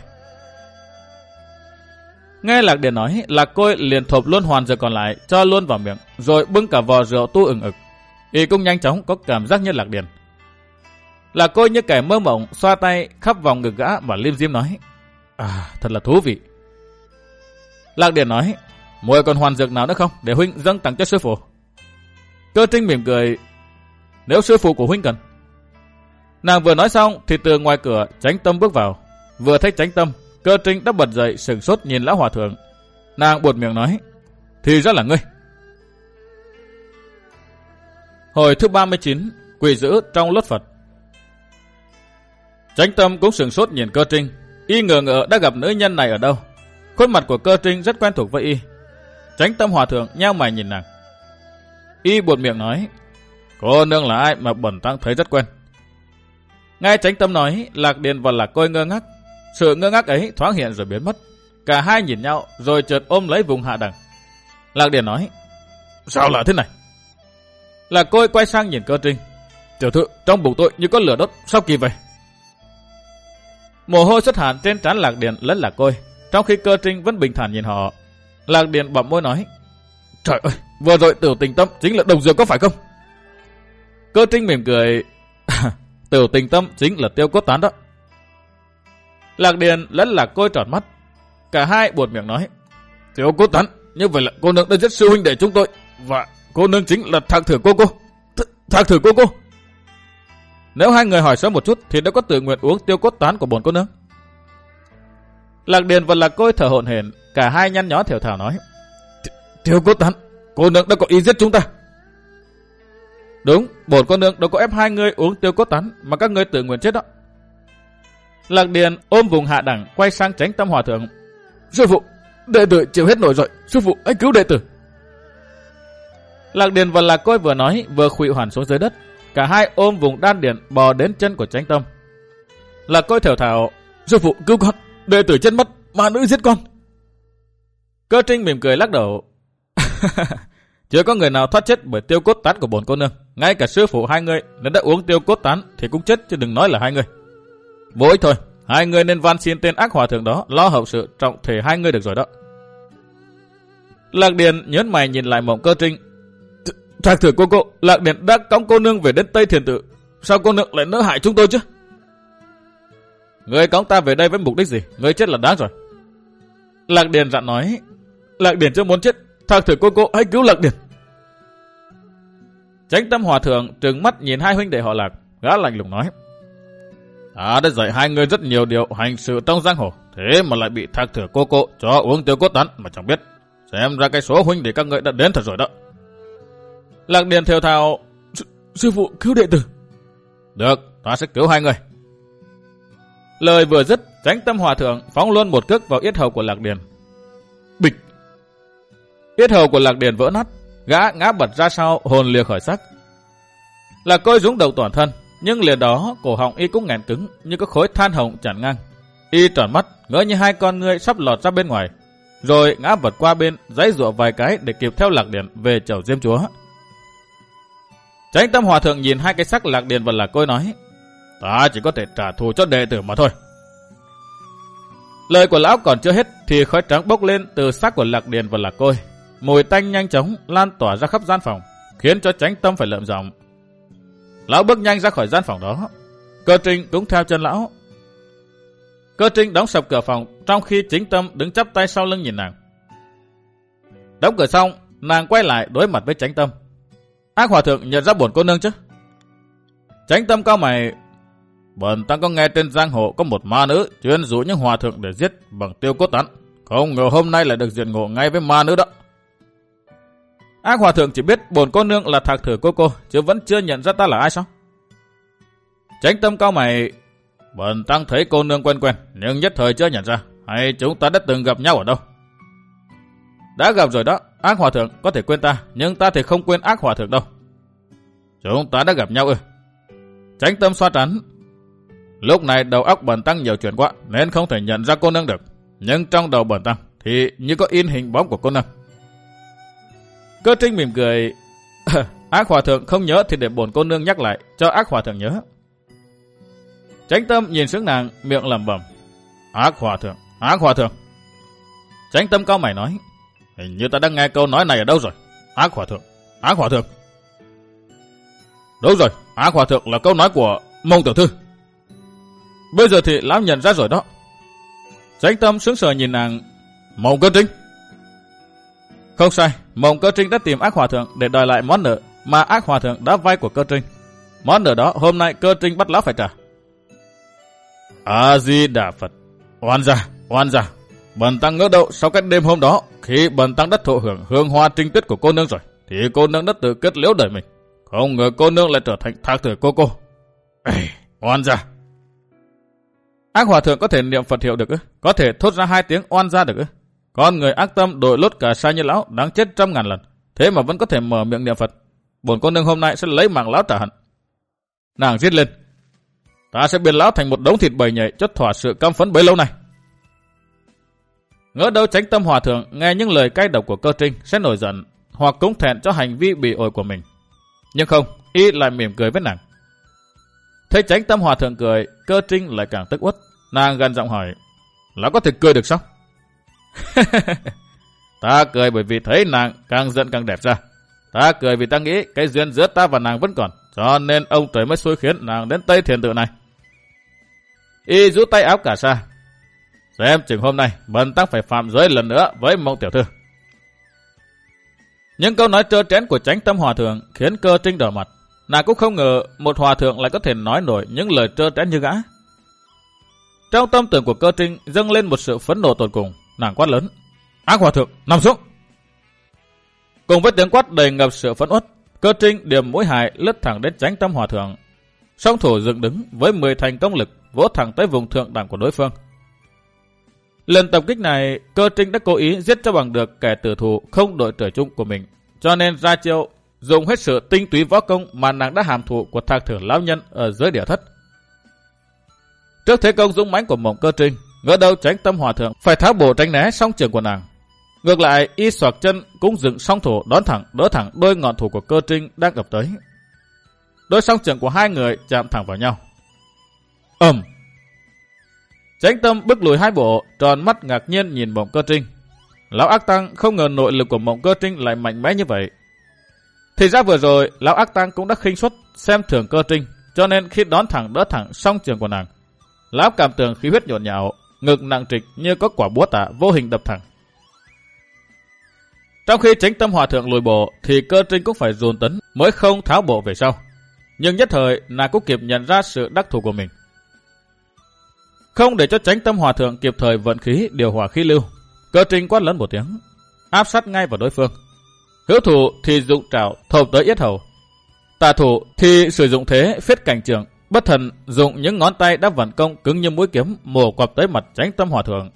Nghe Lạc Điền nói, Lạc Cô liền thộp luôn hoàn dược còn lại cho luôn vào miệng, rồi bưng cả vò rượu tu ừng ực. Y cũng nhanh chóng có cảm giác như Lạc Điền. Lạc Cô như kẻ mơ mộng xoa tay khắp vòng ngực gã và lim dim nói. Thật là thú vị. Lạc Điền nói. Muội còn hoàn dược nào nữa không để huynh dâng tặng cho sư phụ? Cơ Trinh mỉm cười. Nếu sư phụ của huynh cần. Nàng vừa nói xong thì từ ngoài cửa Chánh Tâm bước vào. Vừa thấy Chánh Tâm, Cơ Trinh đã bật dậy sửng sốt nhìn lão hòa thượng. Nàng buột miệng nói. Thì ra là ngươi. Hồi thứ 39, quỷ dữ trong lốt Phật. Chánh Tâm cũng sửng sốt nhìn Cơ Trinh. Y ngờ ngợ đã gặp nữ nhân này ở đâu. Khuôn mặt của Cơ Trinh rất quen thuộc với y. Chánh Tâm hòa thượng nheo mày nhìn nàng. Y buột miệng nói. Cô nương là ai mà bẩn tăng thấy rất quen. Nghe Chánh Tâm nói, Lạc Điền và Lạc Cô ngơ ngác. Sự ngơ ngác ấy thoáng hiện rồi biến mất. Cả hai nhìn nhau rồi chợt ôm lấy vùng hạ đằng. Lạc Điền nói. Sao lại thế này? Lạc Cô quay sang nhìn Cơ Trinh. Tiểu thư, trong bụng tôi như có lửa đốt, sao kỳ vậy? Mồ hôi xuất hàn trên trán Lạc Điền lẫn Lạc Cô, trong khi Cơ Trinh vẫn bình thản nhìn họ. Lạc Điền bặm môi nói. Trời ơi, vừa rồi Tử Tình Tâm chính là đồng dược có phải không? Cơ Trinh mỉm cười. Tử Tình Tâm chính là Tiêu Cốt Tán đó. Lạc Điền lẫn Lạc Cô tròn mắt. Cả hai buột miệng nói. Tiêu Cốt Tán, như vậy là cô nương đã giết sư huynh đệ chúng tôi, và cô nương chính là Thạc Thử cô. Thạc Thử cô. Nếu hai người hỏi sớm một chút thì đã có tự nguyện uống Tiêu Cốt Tán của bổn cô nương. Lạc Điền và Lạc Cô thở hổn hển, cả hai nhăn nhó thều thào nói. Tiêu Cốt Tán, cô nương đã có ý giết chúng ta. Đúng, bổn cô nương đâu có ép hai người uống tiêu cốt tán mà các ngươi tự nguyện chết đó. Lạc Điền ôm vùng hạ đẳng quay sang Chánh Tâm Hòa Thượng. Sư phụ, đệ tử chịu hết nổi rồi, sư phụ hãy cứu đệ tử. Lạc Điền và Lạc Côi vừa nói vừa khuỵu hẳn xuống dưới đất, cả hai ôm vùng đan điền bò đến chân của Chánh Tâm. Lạc Côi thều thào, sư phụ cứu con, đệ tử chết mất, ma nữ giết con. Cơ Trinh mỉm cười lắc đầu. Chưa có người nào thoát chết bởi tiêu cốt tán của bổn cô nương, ngay cả sư phụ hai người nếu đã uống tiêu cốt tán thì cũng chết, chứ đừng nói là hai người. Vô ích thôi, hai người nên van xin tên ác hòa thượng đó lo hậu sự trọng thể hai người được rồi đó. Lạc Điền nhớn mày nhìn lại Mộng Cơ Trinh. Thạc thử cô, Lạc Điền đã cõng cô nương về đến Tây Thiền Tự, sao cô nương lại nỡ hại chúng tôi chứ? Người cõng ta về đây với mục đích gì? Người chết là đáng rồi. Lạc Điền dặn nói. Lạc Điền chưa muốn chết, thạc thử cô hãy cứu Lạc Điền. Chánh Tâm Hòa Thượng trừng mắt nhìn hai huynh đệ họ Lạc, gã lạnh lùng nói. Ta đã dạy hai người rất nhiều điều hành sự trong giang hồ, thế mà lại bị thạc thử cô cho uống tiêu cốt tán mà chẳng biết. Xem ra cái số huynh đệ các ngươi đã đến thật rồi đó. Lạc Điền thều thào. Sư phụ cứu đệ tử. Được, ta sẽ cứu hai người. Lời vừa dứt, Chánh Tâm Hòa Thượng phóng luôn một cước vào yết hầu của Lạc Điền. Bịch. Yết hầu của Lạc Điền vỡ nát, gã ngã bật ra sau, hồn lìa khỏi xác. Lạc Côi rúng đầu toàn thân, nhưng liền đó cổ họng y cũng nghẹn cứng như có khối than hồng chặn ngang. Y tròn mắt, ngỡ như hai con ngươi sắp lọt ra bên ngoài, rồi ngã vật qua bên, giãy giụa vài cái để kịp theo Lạc Điền về chầu Diêm Chúa. Chánh Tâm Hòa Thượng nhìn hai cái xác Lạc Điền và Lạc Côi nói. Ta chỉ có thể trả thù cho đệ tử mà thôi. Lời của lão còn chưa hết thì khói trắng bốc lên từ xác của Lạc Điền và Lạc Côi. Mùi tanh nhanh chóng lan tỏa ra khắp gian phòng, khiến cho Chánh Tâm phải lợm giọng. Lão bước nhanh ra khỏi gian phòng đó. Cơ Trinh cũng theo chân lão. Cơ Trinh đóng sập cửa phòng, trong khi Chính Tâm đứng chắp tay sau lưng nhìn nàng. Đóng cửa xong, nàng quay lại đối mặt với Chánh Tâm. Ác Hòa Thượng nhận ra bổn cô nương chứ? Chánh Tâm cau mày. Bần tăng có nghe trên giang hồ có một ma nữ chuyên dụ những hòa thượng để giết bằng tiêu cốt tán, không ngờ hôm nay lại được diện ngộ ngay với ma nữ đó. Ác Hòa Thượng chỉ biết bổn cô nương là thạc thử cô, chứ vẫn chưa nhận ra ta là ai sao? Chánh Tâm cau mày. Bần tăng thấy cô nương quen, nhưng nhất thời chưa nhận ra, hay chúng ta đã từng gặp nhau ở đâu? Đã gặp rồi đó, Ác Hòa Thượng có thể quên ta, nhưng ta thì không quên Ác Hòa Thượng đâu. Chúng ta đã gặp nhau ư? Chánh Tâm xoa trán. Lúc này đầu óc bần tăng nhiều chuyện quá, nên không thể nhận ra cô nương được. Nhưng trong đầu bần tăng thì như có in hình bóng của cô nương. Cơ Trinh mỉm cười. Ác Hòa Thượng không nhớ thì để bổn cô nương nhắc lại cho Ác Hòa Thượng nhớ. Chánh Tâm nhìn xuống nàng, miệng lẩm bẩm. Ác Hòa Thượng, Ác Hòa Thượng. Chánh Tâm cau mày nói. Hình như ta đã nghe câu nói này ở đâu rồi. Ác Hòa Thượng, Ác Hòa Thượng. Đúng rồi, Ác Hòa Thượng là câu nói của Mông tiểu thư. Bây giờ thì lão nhận ra rồi đó. Chánh Tâm sững sờ nhìn nàng. Mông Cơ Trinh. Không sai, Mông Cơ Trinh đã tìm Ác Hòa Thượng để đòi lại món nợ mà Ác Hòa Thượng đã vay của Cơ Trinh. Món nợ đó hôm nay Cơ Trinh bắt lão phải trả. A Di Đà Phật. Oan gia. Bần tăng ngỡ đâu sau cái đêm hôm đó, khi bần tăng đã thụ hưởng hương hoa trinh tuyết của cô nương rồi, thì cô nương đã tự kết liễu đời mình. Không ngờ cô nương lại trở thành thạc thử cô. Oan gia. Ác Hòa Thượng có thể niệm Phật hiệu được ư? Có thể thốt ra 2 tiếng oan gia được ư? Con người ác tâm đội lốt cả sai như lão đáng chết 100.000 lần, thế mà vẫn có thể mở miệng niệm Phật. Bổn cô nương hôm nay sẽ lấy mạng lão trả hận. Nàng giết lên. Ta sẽ biến lão thành một đống thịt bầy nhảy cho thỏa sự căm phẫn bấy lâu này. Ngỡ đâu Chánh Tâm Hòa Thượng nghe những lời cay độc của Cơ Trinh sẽ nổi giận, hoặc cũng thẹn cho hành vi bị ổi của mình. Nhưng không, y lại mỉm cười với nàng. Thấy Chánh Tâm Hòa Thượng cười, Cơ Trinh lại càng tức uất. Nàng gần giọng hỏi. Lão có thể cười được sao? Ta cười bởi vì thấy nàng càng giận càng đẹp ra. Ta cười vì ta nghĩ cái duyên giữa ta và nàng vẫn còn, cho nên ông trời mới xui khiến nàng đến Tây Thiền Tự này. Y rút tay áo cả sa. Xem chừng hôm nay bần tăng phải phạm giới lần nữa với Mông tiểu thư. Những câu nói trơ trẽn của Chánh Tâm Hòa Thượng khiến Cơ Trinh đỏ mặt. Nàng cũng không ngờ một hòa thượng lại có thể nói nổi những lời trơ trẽn như gã. Trong tâm tưởng của Cơ Trinh dâng lên một sự phẫn nộ tột cùng. Nàng quát lớn. Ác Hòa Thượng, nằm xuống. Cùng với tiếng quát đầy ngập sự phẫn uất, Cơ Trinh điểm mũi hài lướt thẳng đến Chánh Tâm Hòa Thượng. Song thủ dựng đứng với 10 thành công lực vỗ thẳng tới vùng thượng đẳng của đối phương. Lần tập kích này, Cơ Trinh đã cố ý giết cho bằng được kẻ tử thủ không đội trời chung của mình, cho nên ra chiêu dùng hết sự tinh túy võ công mà nàng đã hàm thụ của Thạc Thử lão nhân ở dưới địa thất. Trước thế công dũng mãnh của Mộng Cơ Trinh, ngỡ đâu Chánh Tâm Hòa Thượng phải tháo bổ tránh né song trường của nàng. Ngược lại, y xoạc chân cũng dựng song thủ đón thẳng đỡ thẳng đôi ngọn thủ của Cơ Trinh đang ập tới. Đôi song trường của hai người chạm thẳng vào nhau. Ầm! Chánh Tâm bước lùi hai bộ, tròn mắt ngạc nhiên nhìn Mộng Cơ Trinh. Lão Ác Tăng không ngờ nội lực của Mộng Cơ Trinh lại mạnh mẽ như vậy. Thì ra vừa rồi, Lão Ác Tăng cũng đã khinh suất xem thường Cơ Trinh, cho nên khi đón thẳng đỡ thẳng song trường của nàng, lão cảm tưởng khí huyết nhộn nhạo, ngực nặng trịch như có quả búa tạ vô hình đập thẳng. Trong khi Chánh Tâm Hòa Thượng lùi bộ, thì Cơ Trinh cũng phải dồn tấn mới không tháo bộ về sau. Nhưng nhất thời, nàng cũng kịp nhận ra sự đắc thủ của mình. Không để cho Chánh Tâm Hòa Thượng kịp thời vận khí điều hòa khí lưu, Cơ Trinh quát lớn một tiếng, áp sát ngay vào đối phương. Hữu thủ thì dụng trảo thộp tới yết hầu, tả thủ thì sử dụng thế phiết cảnh trường, bất thần dùng những ngón tay đã vận công cứng như mũi kiếm mổ quặp tới mặt Chánh Tâm Hòa Thượng.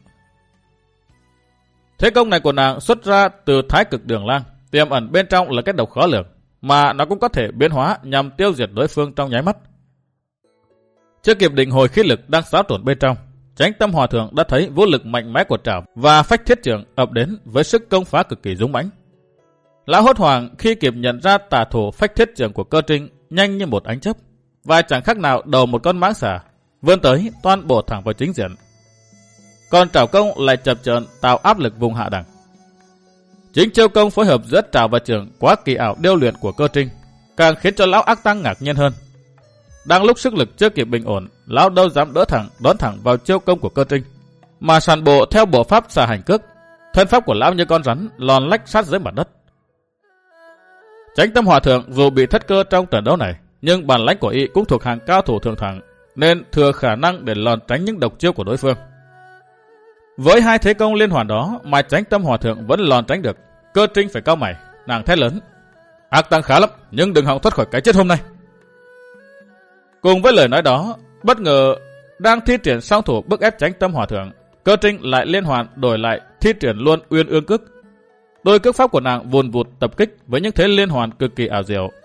Thế công này của nàng xuất ra từ Thái Cực Đường Lang, tiềm ẩn bên trong là cái độc khó lường, mà nó cũng có thể biến hóa nhằm tiêu diệt đối phương trong nháy mắt. Chưa kịp định hồi khí lực đang xáo trộn bên trong, Chánh Tâm Hòa Thượng đã thấy vũ lực mạnh mẽ của trảo và phách thiết trường ập đến với sức công phá cực kỳ dũng mãnh. Lão hốt hoảng khi kịp nhận ra tả thủ phách thiết trường của Cơ Trinh nhanh như một ánh chớp, và chẳng khác nào đầu một con mãng xà vươn tới toan bổ thẳng vào chính diện. Còn trảo công lại chập chờn tạo áp lực vùng hạ đẳng. Chính chiêu công phối hợp giữa trảo và trường quá kỳ ảo điêu luyện của Cơ Trinh càng khiến cho Lão Ác Tăng ngạc nhiên hơn. Đang lúc sức lực chưa kịp bình ổn, lão đâu dám đón thẳng vào chiêu công của Cơ Trinh, mà sàn bộ theo bộ pháp xà hành cước. Thân pháp của lão như con rắn lòn lách sát dưới mặt đất. Chánh Tâm Hòa Thượng dù bị thất cơ trong trận đấu này, nhưng bản lãnh của y cũng thuộc hàng cao thủ thượng thẳng, nên thừa khả năng để lòn tránh những độc chiêu của đối phương. Với hai thế công liên hoàn đó mà Chánh Tâm Hòa Thượng vẫn lòn tránh được, Cơ Trinh phải cau mày, nàng thét lớn: Ác Tăng khá lắm, nhưng đừng hòng thoát khỏi cái chết hôm nay. Cùng với lời nói đó, bất ngờ đang thi triển song thủ bức ép Chánh Tâm Hòa Thượng, Cơ Trinh lại liên hoàn đổi lại thi triển luôn Uyên Ương Cước. Đôi cước pháp của nàng vùn vụt tập kích với những thế liên hoàn cực kỳ ảo diệu.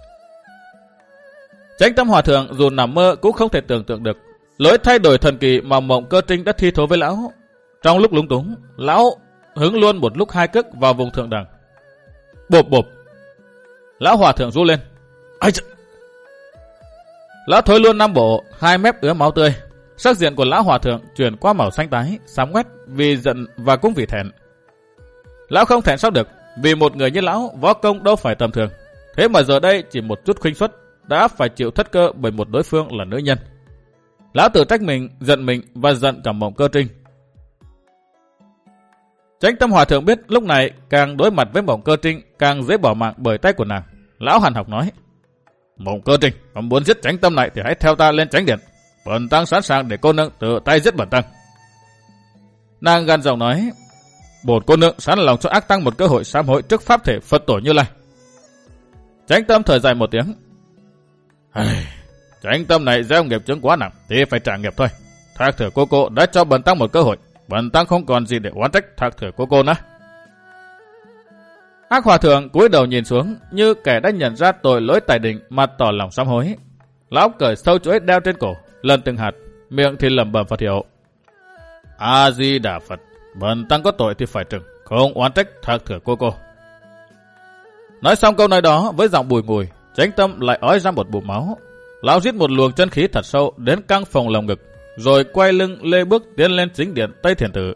Chánh Tâm Hòa Thượng dù nằm mơ cũng không thể tưởng tượng được lối thay đổi thần kỳ mà Mộng Cơ Trinh đã thi thố với lão. Trong lúc lúng túng, lão hứng luôn một lúc hai cước vào vùng thượng đẳng. Bộp bộp, Lão Hòa Thượng rú lên. Ai ch... Lão thối luôn 5 bộ, 2 mép ứa máu tươi. Sắc diện của Lão Hòa Thượng chuyển qua màu xanh tái, xám ngoét vì giận và cũng vì thẹn. Lão không thẹn sao được, vì một người như lão võ công đâu phải tầm thường. Thế mà giờ đây chỉ một chút khinh suất đã phải chịu thất cơ bởi một đối phương là nữ nhân. Lão tự trách mình, giận mình và giận cả Mộng Cơ Trinh. Chánh Tâm Hòa Thượng biết lúc này càng đối mặt với Mộng Cơ Trinh càng dễ bỏ mạng bởi tay của nàng. Lão hằn học nói: Mộng Cơ Trinh, còn muốn giết Chánh Tâm này thì hãy theo ta lên Chánh Điện. Bần tăng sẵn sàng để cô nương tự tay giết bần tăng. Nàng gằn giọng nói: Bổn cô nương sẵn lòng cho Ác Tăng một cơ hội sám hối trước pháp thể Phật tổ Như Lai. Chánh Tâm thở dài một tiếng: Chánh Tâm này gieo nghiệp chướng quá nặng thì phải trả nghiệp thôi. Thác Thừa cô đã cho bần tăng một cơ hội, bần tăng không còn gì để oán trách Thác Thừa cô nữa. Ác Hòa Thượng cúi đầu nhìn xuống như kẻ đã nhận ra tội lỗi tại đình mà tỏ lòng sám hối. Lão cởi sâu chuỗi đeo trên cổ, lần từng hạt, miệng thì lẩm bẩm Phật hiệu: A Di Đà Phật, bần tăng có tội thì phải trừng, không oán trách Thác Thừa cô. Nói xong câu nói đó với giọng bùi ngùi, Chánh Tâm lại ói ra một bụng máu. Lão rít một luồng chân khí thật sâu đến căng phồng lồng ngực, rồi quay lưng lê bước tiến lên chính điện Tây Thiền Tự.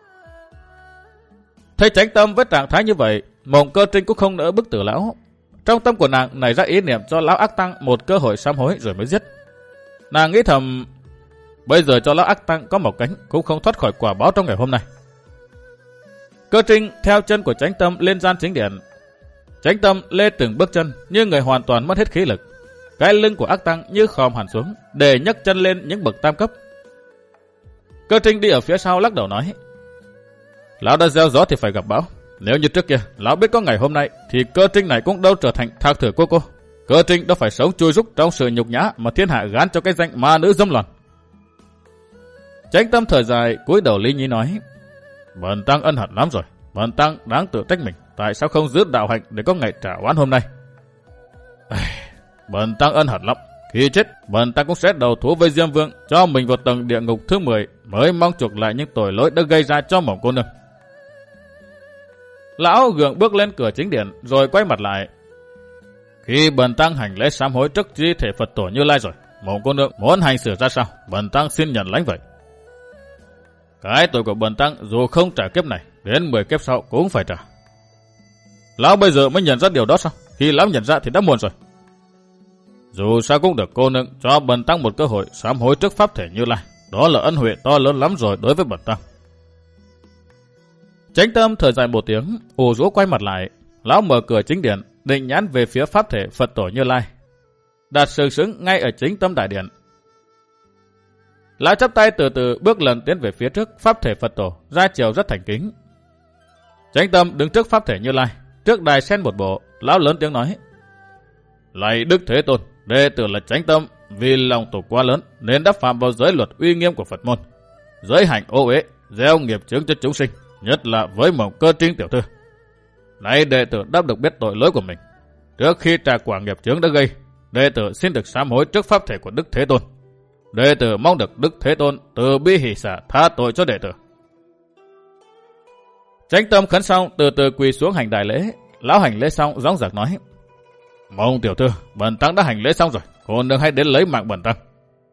Thấy Chánh Tâm với trạng thái như vậy, Mộng Cơ Trinh cũng không nỡ bức tử lão. Trong tâm của nàng nảy ra ý niệm cho Lão Ác Tăng một cơ hội sám hối rồi mới giết. Nàng nghĩ thầm, bây giờ cho Lão Ác Tăng có một cánh cũng không thoát khỏi quả báo trong ngày hôm nay. Cơ Trinh theo chân của Chánh Tâm lên gian chính điện. Chánh Tâm lê từng bước chân như người hoàn toàn mất hết khí lực. Cái lưng của Ác Tăng như khom hẳn xuống để nhấc chân lên những bậc tam cấp. Cơ Trinh đi ở phía sau lắc đầu nói: Lão đã gieo gió thì phải gặp bão. Nếu như trước kia, lão biết có ngày hôm nay, thì Cơ Trinh này cũng đâu trở thành thạc thử cô. Cơ Trinh đâu phải sống chui rúc trong sự nhục nhã mà thiên hạ gán cho cái danh ma nữ dâm loạn. Chánh Tâm thở dài, cúi đầu lý nhí nói: Bần tăng ân hận lắm rồi, bần tăng đáng tự trách mình, tại sao không giữ đạo hạnh để có ngày trả oán hôm nay. Bần tăng ân hận lắm, khi chết bần tăng cũng sẽ đầu thú với Diêm Vương, cho mình vào tầng địa ngục thứ 10, mới mong chuộc lại những tội lỗi đã gây ra cho Mộng cô nương. Lão gượng bước lên cửa chính điện rồi quay mặt lại: Khi bần tăng hành lễ sám hối trước di thể Phật tổ Như Lai rồi, Mộng cô nương muốn hành xử ra sao, bần tăng xin nhận lãnh vậy. Cái tội của bần tăng dù không trả kiếp này, đến 10 kiếp sau cũng phải trả. Lão bây giờ mới nhận ra điều đó sao? Khi lão nhận ra thì đã muộn rồi. Dù sao cũng được cô nương cho bần tăng một cơ hội sám hối trước pháp thể Như Lai. Đó là ân huệ to lớn lắm rồi đối với bần tăng. Chánh Tâm thở dài một tiếng, ù rũ quay mặt lại. Lão mở cửa chính điện, định nhãn về phía pháp thể Phật tổ Như Lai, đặt sừng sững ngay ở chính tâm đại điện. Lão chắp tay từ từ bước lần tiến về phía trước pháp thể Phật tổ, ra chiều rất thành kính. Chánh Tâm đứng trước pháp thể Như Lai, trước đài sen một bộ. Lão lớn tiếng nói: Lạy Đức Thế Tôn, đệ tử là Chánh Tâm, vì lòng tục quá lớn nên đã phạm vào giới luật uy nghiêm của Phật môn, giới hạnh ô uế, gieo nghiệp chướng cho chúng sinh, nhất là với Mộng Cơ Trinh tiểu thư. Nay đệ tử đã được biết tội lỗi của mình. Trước khi trả quả nghiệp chướng đã gây, đệ tử xin được sám hối trước pháp thể của Đức Thế Tôn. Đệ tử mong được Đức Thế Tôn từ bi hỷ xả tha tội cho đệ tử. Chánh Tâm khấn xong từ từ quỳ xuống hành đại lễ. Lão hành lễ xong dõng dạc nói: Mong tiểu thư, bần tăng đã hành lễ xong rồi, cô nương hãy đến lấy mạng bần tăng.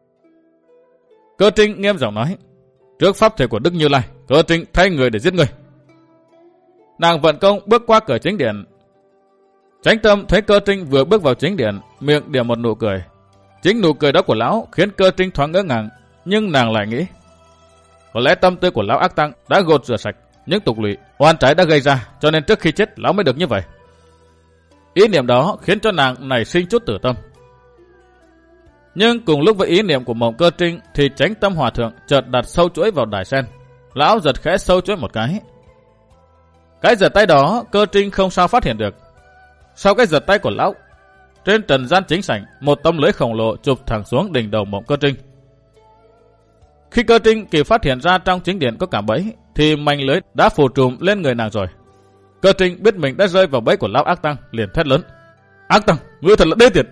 Cơ Trinh nghiêm giọng nói: Trước pháp thể của Đức Như Lai, Cơ Trinh thay người để giết người. Nàng vận công bước qua cửa chính điện. Chánh Tâm thấy Cơ Trinh vừa bước vào chính điện, miệng điểm một nụ cười. Chính nụ cười đó của lão khiến Cơ Trinh thoáng ngỡ ngàng, nhưng nàng lại nghĩ: Có lẽ tâm tư của lão ác tăng đã gột rửa sạch những tục lụy oan trái đã gây ra, cho nên trước khi chết lão mới được như vậy. Ý niệm đó khiến cho nàng nảy sinh chút tử tâm. Nhưng cùng lúc với ý niệm của Mộng Cơ Trinh thì Chánh Tâm hòa thượng chợt đặt sâu chuỗi vào đài sen. Lão giật khẽ sâu chuỗi một cái. Cái giật tay đó Cơ Trinh không sao phát hiện được. Sau cái giật tay của lão, trên trần gian chính sảnh, một tấm lưới khổng lồ chụp thẳng xuống đỉnh đầu Mộng Cơ Trinh. Khi Cơ Trinh kịp phát hiện ra trong chính điện có cả bẫy, thì mảnh lưới đã phủ trùm lên người nàng rồi. Cơ Trinh biết mình đã rơi vào bẫy của lão ác tăng, liền thét lớn: Ác tăng, ngươi thật là đê tiện!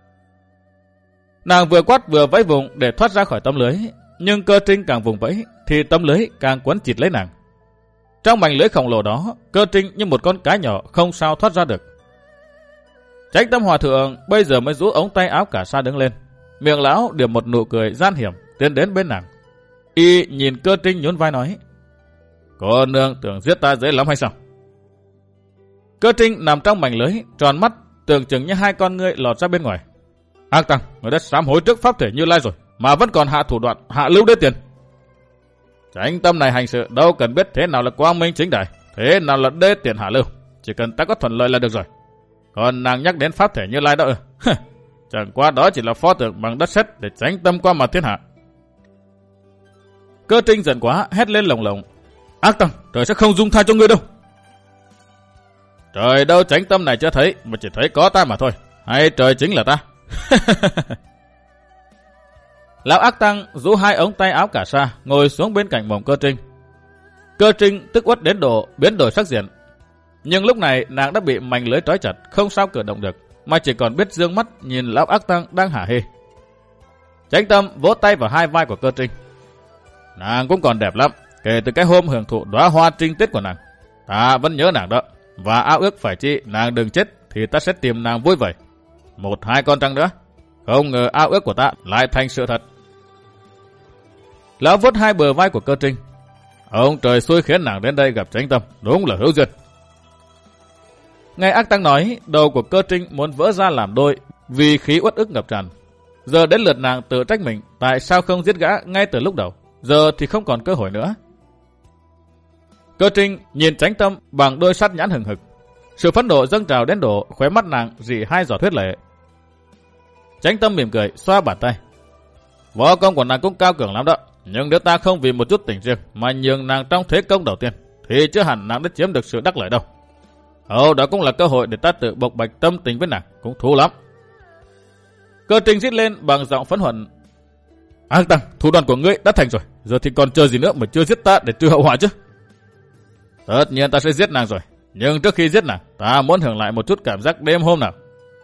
Nàng vừa quát vừa vẫy vùng để thoát ra khỏi tấm lưới, nhưng Cơ Trinh càng vùng vẫy thì tấm lưới càng quấn chặt lấy nàng. Trong mảnh lưới khổng lồ đó, Cơ Trinh như một con cá nhỏ không sao thoát ra được. Chánh Tâm hòa thượng bây giờ mới rũ ống tay áo cả sa đứng lên, miệng lão điểm một nụ cười gian hiểm tiến đến bên nàng. Y nhìn Cơ Trinh nhún vai nói: Cô nương tưởng giết ta dễ lắm hay sao? Cơ Trinh nằm trong mảnh lưới, tròn mắt, tưởng chừng như hai con ngươi lọt ra bên ngoài. Ác tăng, người đã sám hối trước pháp thể Như Lai rồi, mà vẫn còn hạ thủ đoạn, hạ lưu đê tiền. Chánh Tâm này hành sự đâu cần biết thế nào là quang minh chính đại, thế nào là đê tiền hạ lưu, chỉ cần ta có thuận lợi là được rồi. Còn nàng nhắc đến pháp thể Như Lai đó chẳng qua đó chỉ là pho tượng bằng đất sét để Chánh Tâm qua mặt thiên hạ. Cơ Trinh giận quá hét lên lồng lộng: Ác tăng, trời sẽ không dung tha cho ngươi đâu. Trời đâu, Chánh Tâm này chưa thấy, mà chỉ thấy có ta mà thôi. Hay trời chính là ta? Lão ác tăng rũ hai ống tay áo cả sa, ngồi xuống bên cạnh Mộng Cơ Trinh. Cơ Trinh tức uất đến độ biến đổi sắc diện. Nhưng lúc này nàng đã bị mảnh lưới trói chặt, không sao cử động được, mà chỉ còn biết dương mắt nhìn lão ác tăng đang hả hê. Chánh Tâm vỗ tay vào hai vai của Cơ Trinh. Nàng cũng còn đẹp lắm, kể từ cái hôm hưởng thụ đóa hoa trinh tiết của nàng, ta vẫn nhớ nàng đó, và ao ước phải chi nàng đừng chết thì ta sẽ tìm nàng vui vậy. 1-2 con trăng nữa, không ngờ ao ước của ta lại thành sự thật. Lão vuốt hai bờ vai của Cơ Trinh. Ông trời xui khiến nàng đến đây gặp Chánh Tâm, đúng là hữu duyên. Nghe ác tăng nói, đầu của Cơ Trinh muốn vỡ ra làm đôi vì khí uất ức ngập tràn. Giờ đến lượt nàng tự trách mình tại sao không giết gã ngay từ lúc đầu, giờ thì không còn cơ hội nữa. Cơ Trinh nhìn Chánh Tâm bằng đôi sát nhãn hừng hực, sự phẫn nộ dâng trào đến độ khóe mắt nàng rỉ 2 giọt huyết lệ. Chánh Tâm mỉm cười xoa bàn tay. Võ công của nàng cũng cao cường lắm đó, nhưng nếu ta không vì một chút tình riêng mà nhường nàng trong thế công đầu tiên, thì chưa hẳn nàng đã chiếm được sự đắc lợi đâu. Đó cũng là cơ hội để ta tự bộc bạch tâm tình với nàng, cũng thú lắm. Cơ Trinh rít lên bằng giọng phẫn hận. Ác Tăng, thủ đoạn của ngươi đã thành rồi, giờ thì còn chờ gì nữa mà chưa giết ta để trừ hậu họa chứ? Tất nhiên ta sẽ giết nàng rồi, nhưng trước khi giết nàng, ta muốn hưởng lại một chút cảm giác đêm hôm nào.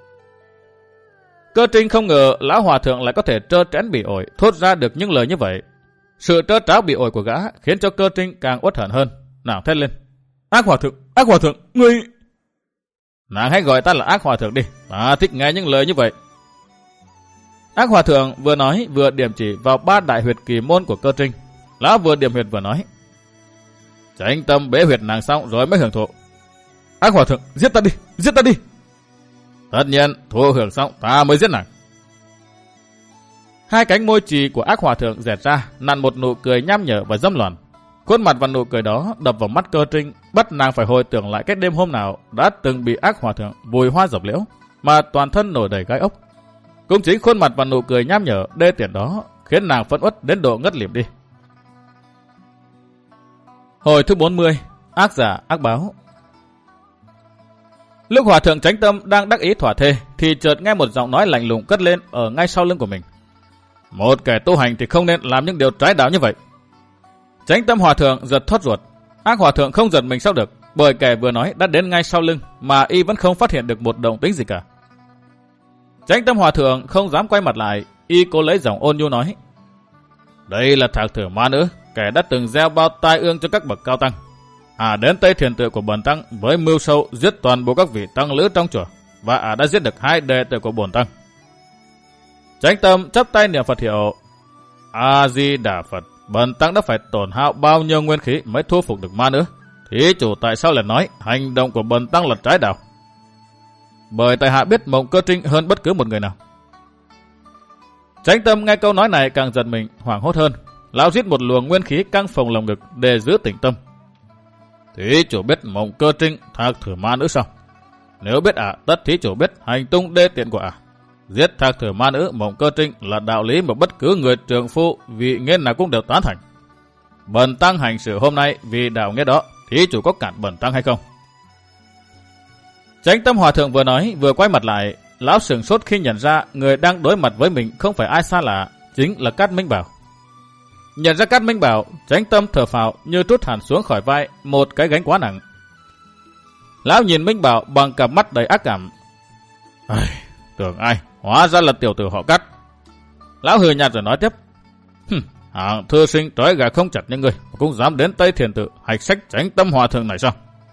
Cơ Trinh không ngờ lão hòa thượng lại có thể trơ trẽn bị ổi thốt ra được những lời như vậy. Sự trơ tráo bị ổi của gã khiến cho Cơ Trinh càng uất hận hơn. Nàng thét lên. Ác hòa thượng, ngươi... Nàng hãy gọi ta là ác hòa thượng đi, ta thích nghe những lời như vậy. Ác hòa thượng vừa nói vừa điểm chỉ vào 3 đại huyệt kỳ môn của Cơ Trinh. Lão vừa điểm huyệt vừa nói. Chánh tâm bế huyệt nàng xong rồi mới hưởng thụ. Ác hòa thượng, giết ta đi. Tất nhiên, thụ hưởng xong ta mới giết nàng. Hai cánh môi trì của ác hòa thượng dẹt ra, nặn một nụ cười nham nhở và dâm loạn. Khuôn mặt và nụ cười đó đập vào mắt Cơ Trinh, bắt nàng phải hồi tưởng lại cái đêm hôm nào đã từng bị ác hòa thượng vùi hoa dập liễu, mà toàn thân nổi đầy gai ốc. Cũng chính khuôn mặt và nụ cười nham nhở đê tiện đó khiến nàng phẫn uất đến độ ngất lịm đi. Hồi thứ 40, ác giả ác báo. Lúc hòa thượng Chánh Tâm đang đắc ý thỏa thê thì chợt nghe một giọng nói lạnh lùng cất lên ở ngay sau lưng của mình. Một kẻ tu hành thì không nên làm những điều trái đạo như vậy. Chánh Tâm hòa thượng giật thoát ruột. Ác hòa thượng không giật mình sao được, bởi kẻ vừa nói đã đến ngay sau lưng mà y vẫn không phát hiện được một động tĩnh gì cả. Chánh Tâm hòa thượng không dám quay mặt lại, y cố lấy giọng ôn nhu nói. Đây là Thạc Thử Ma Nữ, kẻ đã từng gieo bao tai ương cho các bậc cao tăng. Đến Tây Thiền Tự của bổn tăng với mưu sâu giết toàn bộ các vị tăng lữ trong chùa, và đã giết được 2 đệ tử của bổn tăng. Chánh Tâm chắp tay niệm Phật hiệu. A Di Đà Phật, bổn tăng đã phải tổn hao bao nhiêu nguyên khí mới thu phục được ma nữ. Thí chủ tại sao lại nói hành động của bổn tăng là trái đạo? Bởi tại hạ biết Mộng Cơ Trinh hơn bất cứ một người nào. Chánh Tâm nghe câu nói này càng giật mình, hoảng hốt hơn. Lão rít một luồng nguyên khí căng phồng lồng ngực để giữ tĩnh tâm. Thí chủ biết Mộng Cơ Trinh Thạc Thử Ma Nữ sao? Nếu biết tất thí chủ biết hành tung đê tiện của giết Thạc Thử Ma Nữ Mộng Cơ Trinh là đạo lý mà bất cứ người trượng phu vị nghĩa nào cũng đều tán thành. Bần tăng hành xử hôm nay vì đạo nghĩa đó, thí chủ có cản bần tăng hay không? Chánh Tâm hòa thượng vừa nói vừa quay mặt lại. Lão sửng sốt khi nhận ra người đang đối mặt với mình không phải ai xa lạ, chính là Cát Minh Bảo. Nhận ra Cát Minh Bảo, Chánh Tâm thở phào như trút hẳn xuống khỏi vai một cái gánh quá nặng. Lão nhìn Minh Bảo bằng cặp mắt đầy ác cảm. Tưởng ai, hóa ra là tiểu tử họ Cát. Lão hừ nhạt rồi nói tiếp. Hạng thư sinh trói gà không chặt như người cũng dám đến Tây Thiền Tự hạch sách Chánh Tâm hòa thượng này sao?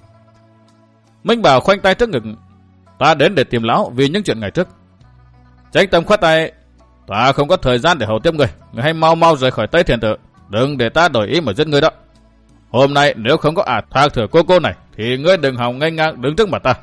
Minh Bảo khoanh tay trước ngực. Ta đến để tìm lão vì những chuyện ngày trước. Chánh Tâm khoát tay. Ta không có thời gian để hầu tiếp người. Người hãy mau mau rời khỏi Tây Thiền Tự. Đừng để ta đổi ý mà giết ngươi đó. Hôm nay nếu không có Thạc Thử cô này thì ngươi đừng hòng ngây ngang đứng trước mặt ta.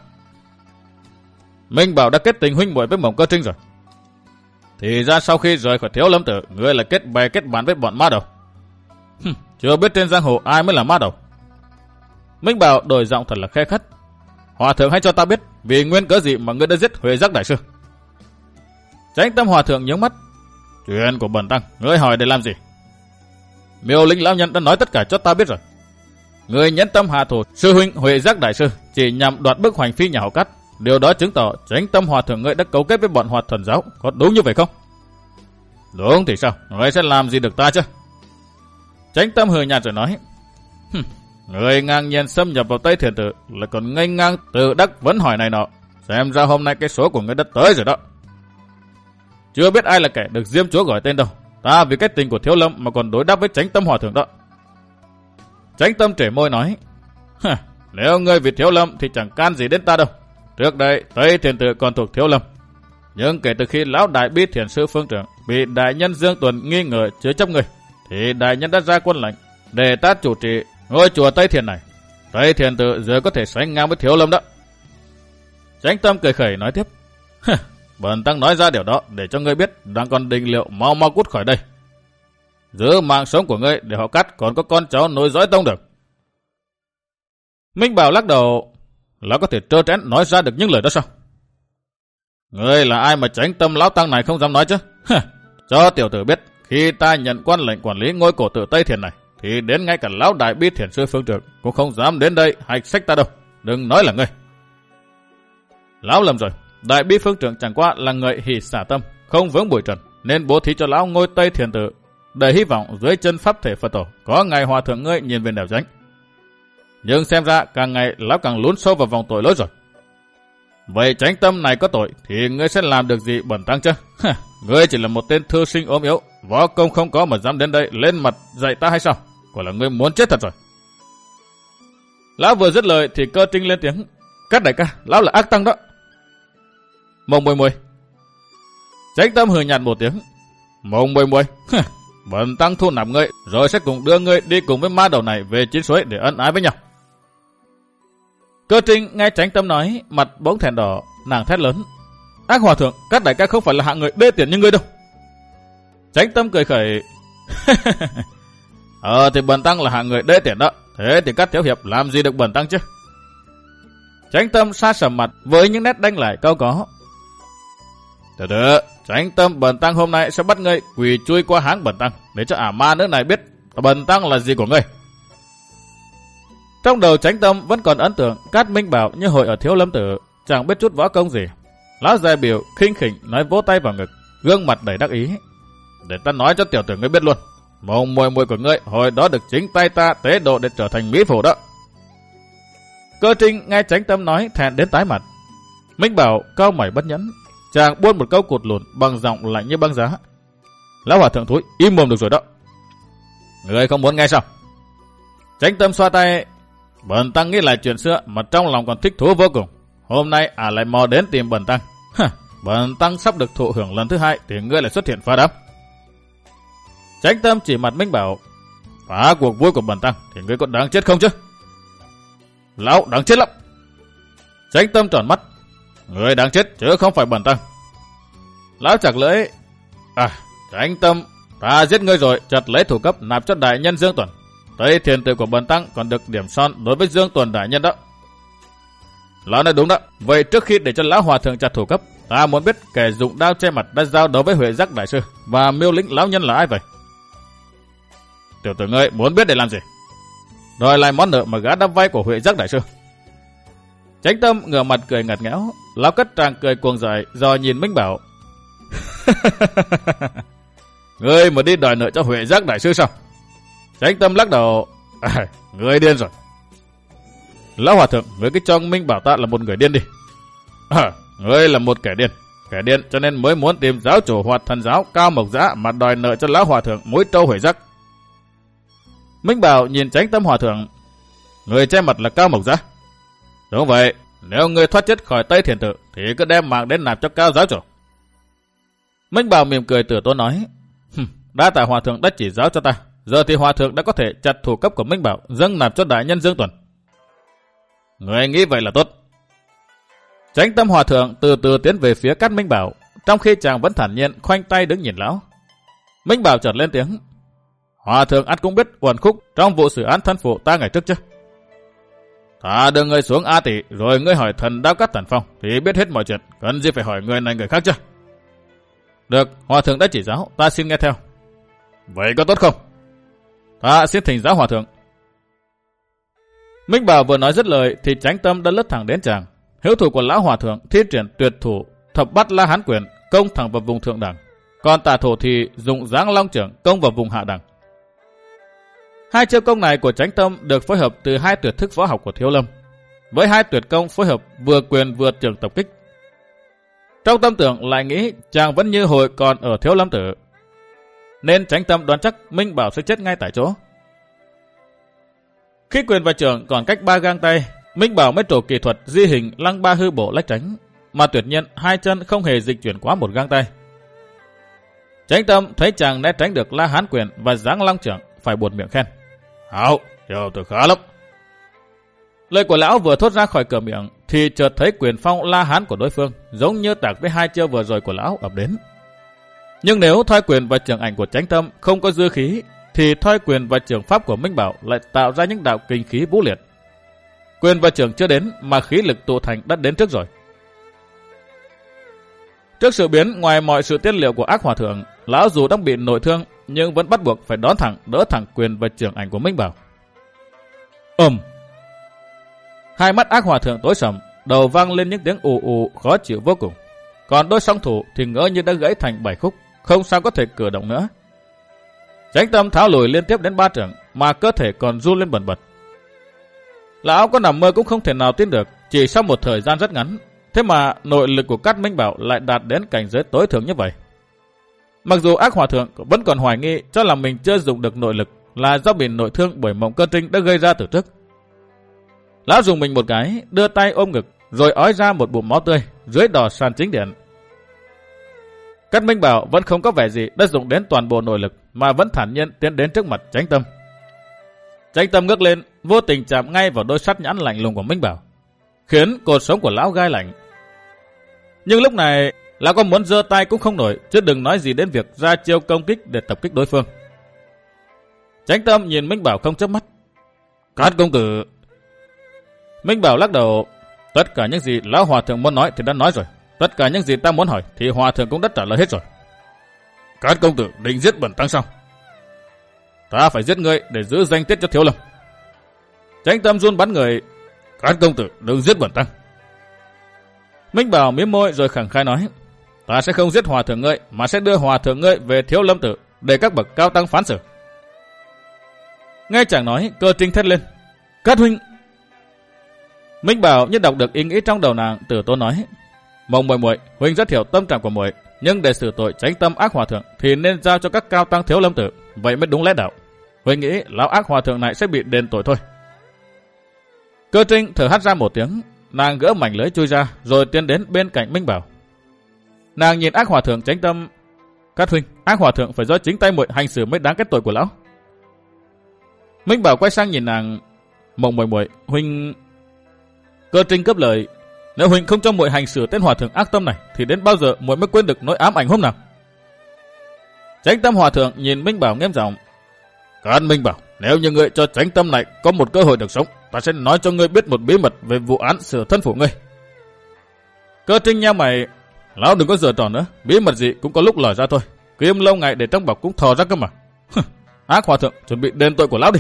Minh Bảo đã kết tình huynh muội với Mộng Cơ Trinh rồi. Thì ra sau khi rời khỏi Thiếu Lâm Tự, ngươi là kết bè kết bạn với bọn ma đầu. Chưa biết trên giang hồ ai mới là ma đầu. Minh Bảo đổi giọng thật là khe khắt. Hòa thượng hãy cho ta biết vì nguyên cớ gì mà ngươi đã giết Huệ Giác đại sư. Chánh Tâm hòa thượng nhướng mắt. Chuyện của bần tăng, ngươi hỏi để làm gì? Miêu Linh lão nhân đã nói tất cả cho ta biết rồi. Ngươi nhẫn tâm hạ thủ sư huynh Huệ Giác đại sư chỉ nhằm đoạt bức hoành phi nhà họ Cát. Điều đó chứng tỏ Chánh Tâm hòa thượng ngươi đã cấu kết với bọn Hoạt Thần giáo, có đúng như vậy không? Đúng thì sao, ngươi sẽ làm gì được ta chứ? Chánh Tâm hừ nhạt rồi nói. Ngươi ngang nhiên xâm nhập vào Tây Thiền Tự lại còn ngây ngang tự đắc vấn hỏi này nọ. Xem ra hôm nay cái số của ngươi đã tới rồi đó. Chưa biết ai là kẻ được Diêm Chúa gọi tên đâu. Ta vì cái tình của Thiếu Lâm mà còn đối đáp với Chánh Tâm hòa thượng đó. Chánh Tâm trể môi nói. Nếu ngươi vì Thiếu Lâm thì chẳng can gì đến ta đâu. Trước đây Tây Thiền Tự còn thuộc Thiếu Lâm. Nhưng kể từ khi lão đại bi thiền sư Phương Trưởng bị đại nhân Dương Tuần nghi ngờ chứa chấp người, thì đại nhân đã ra quân lệnh để ta chủ trì ngôi chùa Tây Thiền này. Tây Thiền Tự giờ có thể sánh ngang với Thiếu Lâm đó. Chánh Tâm cười khẩy nói tiếp. Bần tăng nói ra điều đó để cho ngươi biết đang còn định liệu mau mau cút khỏi đây. Giữ mạng sống của ngươi để họ Cát còn có con cháu nối dõi tông được. Minh Bảo lắc đầu. Lão có thể trơ trẽn nói ra được những lời đó sao? Ngươi là ai mà Chánh Tâm lão tăng này không dám nói chứ? Cho tiểu tử biết, khi ta nhận quan lệnh quản lý ngôi cổ tự Tây Thiền này, thì đến ngay cả lão đại bi thiền sư phương trượng cũng không dám đến đây hạch sách ta đâu. Đừng nói là ngươi. Lão lầm rồi. Đại bi phương trượng chẳng qua là người hỷ xả tâm, không vướng bụi trần, nên bố thí cho lão ngôi Tây Thiền Tự, để hy vọng dưới chân pháp thể Phật tổ có ngày hòa thượng ngươi nhìn về nẻo dánh. Nhưng xem ra càng ngày lão càng lún sâu vào vòng tội lỗi rồi. Vậy chánh tâm này có tội thì ngươi sẽ làm được gì bẩn tăng chứ? Ngươi chỉ là một tên thư sinh ốm yếu, võ công không có mà dám đến đây lên mặt dạy ta hay sao? Quả là ngươi muốn chết thật rồi. Lão vừa dứt lời thì Cơ Trinh lên tiếng: Các đại ca, lão là ác tăng đó. Mông mùi mùi. Chánh tâm hừ nhạt một tiếng: Mông mùi mùi. Bần tăng thu nạp ngươi rồi sẽ cùng đưa ngươi đi cùng với ma đầu này về Chín Suối để ân ái với nhau. Cơ Trinh nghe chánh tâm nói, mặt bỗng thẹn đỏ, nàng thét lớn: Ác hòa thượng, các đại ca không phải là hạng người đê tiện như ngươi đâu. Chánh tâm cười khẩy: thì bần tăng là hạng người đê tiện đó. Thế thì các thiếu hiệp làm gì được bần tăng chứ? Chánh tâm sa sầm mặt với những nét đanh lại câu có: Từ từ, chánh tâm bần tăng hôm nay sẽ bắt ngươi quỳ chui qua háng bần tăng để cho ả ma nữ này biết bần tăng là gì của ngươi. Trong đầu chánh tâm vẫn còn ấn tượng Cát Minh Bảo như hồi ở Thiếu Lâm Tử, chẳng biết chút võ công gì. Lão già biểu khinh khỉnh nói, vỗ tay vào ngực, gương mặt đầy đắc ý: Để ta nói cho tiểu tử ngươi biết luôn, mông mùi mùi của ngươi hồi đó được chính tay ta tế độ để trở thành mỹ phụ đó. Cơ Trinh nghe chánh tâm nói thẹn đến tái mặt. Minh Bảo cau mày bất nhẫn, chàng buôn một câu cụt lùn bằng giọng lạnh như băng giá: Lão hòa thượng thúi, im mồm được rồi đó. Ngươi không muốn nghe sao? Chánh tâm xoa tay: Bần tăng nghĩ lại chuyện xưa mà trong lòng còn thích thú vô cùng. Hôm nay lại mò đến tìm bần tăng. Bần tăng sắp được thụ hưởng lần thứ hai thì ngươi lại xuất hiện phá đám. Chánh tâm chỉ mặt Minh Bảo: Phá cuộc vui của bần tăng thì ngươi có đáng chết không chứ? Lão đáng chết lắm. Chánh tâm tròn mắt: Ngươi đáng chết chứ không phải bần tăng. Lão chặt lưỡi: Chánh tâm, ta giết ngươi rồi, chặt lấy thủ cấp nạp cho đại nhân Dương Tuần. Tây Thiền Tự của bần tăng còn được điểm son đối với Dương Tuần đại nhân đó. Lão nói đúng đó. Vậy trước khi để cho lão hòa thượng chặt thủ cấp, ta muốn biết kẻ dụng đao che mặt đã giao đấu với Huệ Giác đại sư và Miêu Lĩnh lão nhân là ai vậy? Tiểu tử ngươi muốn biết để làm gì? Đòi lại món nợ mà gã đã vay của Huệ Giác đại sư. Chánh tâm ngửa mặt cười ngặt nghẽo. Lão cất tràng cười cuồng dại rồi nhìn Minh Bảo: Ngươi mà đi đòi nợ cho Huệ Giác đại sư sao? Chánh tâm lắc đầu: Ngươi điên rồi. Lão hòa thượng, ngươi cứ cho Minh Bảo ta là một người điên đi. Ngươi là một kẻ điên cho nên mới muốn tìm giáo chủ Hoạt Thần giáo Cao Mộc Giã mà đòi nợ cho lão hòa thượng mũi trâu Huệ Giác. Minh Bảo nhìn chánh tâm hòa thượng: Người che mặt là Cao Mộc Giã? Đúng vậy, nếu ngươi thoát chết khỏi Tây Thiền Tự thì cứ đem mạng đến nạp cho Cao giáo chủ. Minh Bảo mỉm cười từ tốn nói: Đã tạ hòa thượng đã chỉ giáo cho ta, giờ thì hòa thượng đã có thể chặt thủ cấp của Minh Bảo dâng nạp cho đại nhân Dương Tuần. Người nghĩ vậy là tốt. Chánh tâm hòa thượng từ từ tiến về phía Cát Minh Bảo, trong khi chàng vẫn thản nhiên khoanh tay đứng nhìn lão. Minh Bảo chợt lên tiếng: Hòa thượng ắt cũng biết uẩn khúc trong vụ xử án thân phụ ta ngày trước chứ? Ta đưa ngươi xuống A Tỷ rồi ngươi hỏi thần Đao Cát Thần Phong thì biết hết mọi chuyện, cần gì phải hỏi người này người khác chứ? Được, hòa thượng đã chỉ giáo, ta xin nghe theo. Vậy có tốt không? Ta xin thỉnh giáo hòa thượng. Minh Bảo vừa nói dứt lời thì chánh tâm đã lướt thẳng đến chàng. Hữu thủ của lão hòa thượng thi triển tuyệt thủ Thập Bát La Hán Quyền công thẳng vào vùng thượng đẳng, còn tả thủ thì dùng Giáng Long Chưởng công vào vùng hạ đẳng. Hai chiêu công này của chánh tâm được phối hợp từ hai tuyệt thức võ học của Thiếu Lâm, với hai tuyệt công phối hợp vừa quyền vừa chưởng tập kích. Trong tâm tưởng lại nghĩ chàng vẫn như hồi còn ở Thiếu Lâm Tử, nên chánh tâm đoán chắc Minh Bảo sẽ chết ngay tại chỗ. Khi quyền và chưởng còn cách 3 gang tay, Minh Bảo mới trổ kỳ thuật di hình lăng ba hư bộ lách tránh, mà tuyệt nhiên hai chân không hề dịch chuyển quá một gang tay. Chánh tâm thấy chàng né tránh được La Hán Quyền và Giáng Long Chưởng, phải buột miệng khen: Hảo, tiểu tử khá lắm. Lời của lão vừa thốt ra khỏi cửa miệng thì chợt thấy quyền phong La Hán của đối phương giống như tạc với hai chiêu vừa rồi của lão ập đến. Nhưng nếu thoi quyền và chưởng ảnh của chánh tâm không có dư khí thì thoi quyền và chưởng pháp của Minh Bảo lại tạo ra những đạo kinh khí vũ liệt. Quyền và chưởng chưa đến mà khí lực tụ thành đã đến trước rồi. Trước sự biến ngoài mọi sự tiết liệu của ác hòa thượng, lão dù đang bị nội thương nhưng vẫn bắt buộc phải đỡ thẳng quyền và trưởng ảnh của Minh Bảo. Hai mắt ác hòa thượng tối sầm, đầu vang lên những tiếng ù ù khó chịu vô cùng. Còn đôi song thủ thì ngỡ như đã gãy thành 7 khúc, không sao có thể cử động nữa. Chánh Tâm tháo lùi liên tiếp đến 3 trượng, mà cơ thể còn run lên bần bật. Lão có nằm mơ cũng không thể nào tin được, chỉ sau một thời gian rất ngắn, thế mà nội lực của Cát Minh Bảo lại đạt đến cảnh giới tối thượng như vậy. Mặc dù ác hòa thượng vẫn còn hoài nghi cho là mình chưa dùng được nội lực là do bị nội thương bởi Mộng Cơ Trinh đã gây ra từ trước. Lão dùng mình một cái, đưa tay ôm ngực, rồi ói ra một bụng máu tươi dưới đò sàn chính điện. Cát Minh Bảo vẫn không có vẻ gì đã dùng đến toàn bộ nội lực, mà vẫn thản nhiên tiến đến trước mặt Chánh Tâm. Chánh Tâm ngước lên, vô tình chạm ngay vào đôi sắt nhãn lạnh lùng của Minh Bảo, khiến cột sống của lão gai lạnh. Nhưng lúc này, lão có muốn giơ tay cũng không nổi, chứ đừng nói gì đến việc ra chiêu công kích để tập kích đối phương. Chánh Tâm nhìn Minh Bảo không chớp mắt. Cát công tử. Minh Bảo lắc đầu. Tất cả những gì lão hòa thượng muốn nói thì đã nói rồi. Tất cả những gì ta muốn hỏi thì hòa thượng cũng đã trả lời hết rồi. Cát công tử định giết bần tăng sao? Ta phải giết ngươi để giữ danh tiết cho Thiếu Lâm. Chánh Tâm run bắn người. Cát công tử đừng giết bần tăng. Minh Bảo mím môi rồi khẳng khai nói. Ta sẽ không giết hòa thượng ngươi, mà sẽ đưa hòa thượng ngươi về Thiếu Lâm tự để các bậc cao tăng phán xử. Nghe chàng nói, Cơ Trinh thét lên. Cát huynh. Minh Bảo như đọc được ý nghĩ trong đầu nàng, từ tốn nói. Mộng muội, huynh rất hiểu tâm trạng của muội, nhưng để xử tội Chánh Tâm ác hòa thượng thì nên giao cho các cao tăng Thiếu Lâm tự, vậy mới đúng lẽ đạo. Huynh nghĩ lão ác hòa thượng này sẽ bị đền tội thôi. Cơ Trinh thở hắt ra một tiếng, nàng gỡ mảnh lưới chui ra, rồi tiến đến bên cạnh Minh Bảo. Nàng nhìn ác hòa thượng Chánh Tâm. Cát huynh, ác hòa thượng phải do chính tay muội hành xử mới đáng kết tội của lão. Minh Bảo quay sang nhìn nàng. Mộng muội, huynh. Cơ Trinh cấp lời. Nếu huynh không cho muội hành xử tên hòa thượng ác tâm này, thì đến bao giờ muội mới quên được nỗi ám ảnh hôm nào? Chánh Tâm hòa thượng nhìn Minh Bảo nghiêm giọng. Cát Minh Bảo, nếu như ngươi cho Chánh Tâm này có một cơ hội được sống, ta sẽ nói cho ngươi biết một bí mật về vụ án sửa thân phủ ngươi. Cơ Trinh nheo mày. Lão đừng có giở trò nữa, bí mật gì cũng có lúc lòi ra thôi. Kiếm lâu ngày để trong bọc cũng thò ra cơ mà. Ác hòa thượng chuẩn bị đền tội của lão đi.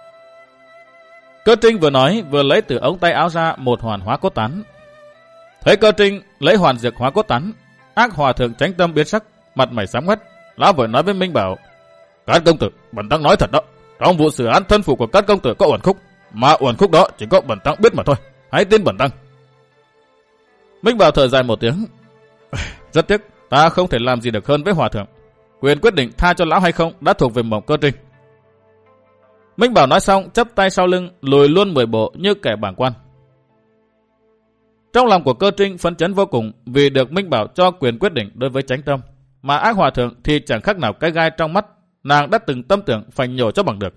Cơ Trinh vừa nói vừa lấy từ ống tay áo ra một hoàn hóa cốt tán. Thấy Cơ Trinh lấy hoàn dược hóa cốt tán, ác hòa thượng Chánh Tâm biến sắc, mặt mày xám ngoét. Lão vội nói với Minh Bảo. Cát công tử, bần tăng nói thật đó, trong vụ xử án thân phụ của Cát công tử có uẩn khúc, mà uẩn khúc đó chỉ có bần tăng biết mà thôi, hãy tin bần tăng. Minh Bảo thở dài một tiếng. Rất tiếc, ta không thể làm gì được hơn với hòa thượng. Quyền quyết định tha cho lão hay không đã thuộc về Mộng Cơ Trinh. Minh Bảo nói xong, chắp tay sau lưng, lùi luôn 10 bộ như kẻ bàng quan. Trong lòng của Cơ Trinh phấn chấn vô cùng vì được Minh Bảo cho quyền quyết định đối với Chánh Tâm, mà ác hòa thượng thì chẳng khác nào cái gai trong mắt, nàng đã từng tâm tưởng phải nhổ cho bằng được.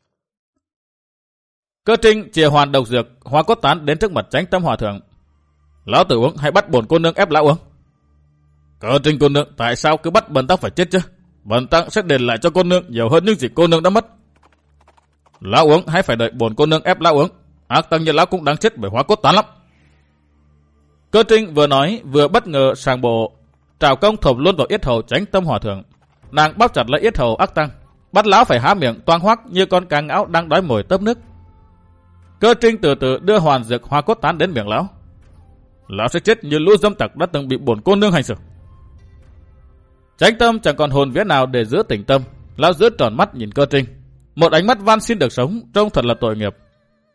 Cơ Trinh chìa hoàn độc dược hóa cốt tán đến trước mặt Chánh Tâm hòa thượng. Lão tử uống hay bắt bổn cô nương ép lão uống? Cơ Trinh cô nương, tại sao cứ bắt bần tăng phải chết chứ? Bần tăng sẽ đền lại cho cô nương nhiều hơn những gì cô nương đã mất. Lão uống hay phải đợi bổn cô nương ép lão uống? Ác tăng như lão cũng đáng chết bởi hóa cốt tán lắm. Cơ Trinh vừa nói vừa bất ngờ sàng bộ, trảo công thộp luôn vào yết hầu Chánh Tâm hòa thượng. Nàng bóp chặt lấy yết hầu ác tăng, bắt lão phải há miệng toang hoác như con cá ngão đang đói mồi tớp nước. Cơ Trinh từ từ đưa hoàn dược hóa cốt tán đến miệng lão. Lão sẽ chết như lũ dâm tặc đã từng bị bổn cô nương hành xử. Chánh Tâm chẳng còn hồn vía nào để giữ tỉnh tâm, lão giữ tròn mắt nhìn Cơ Trinh, một ánh mắt van xin được sống, trông thật là tội nghiệp.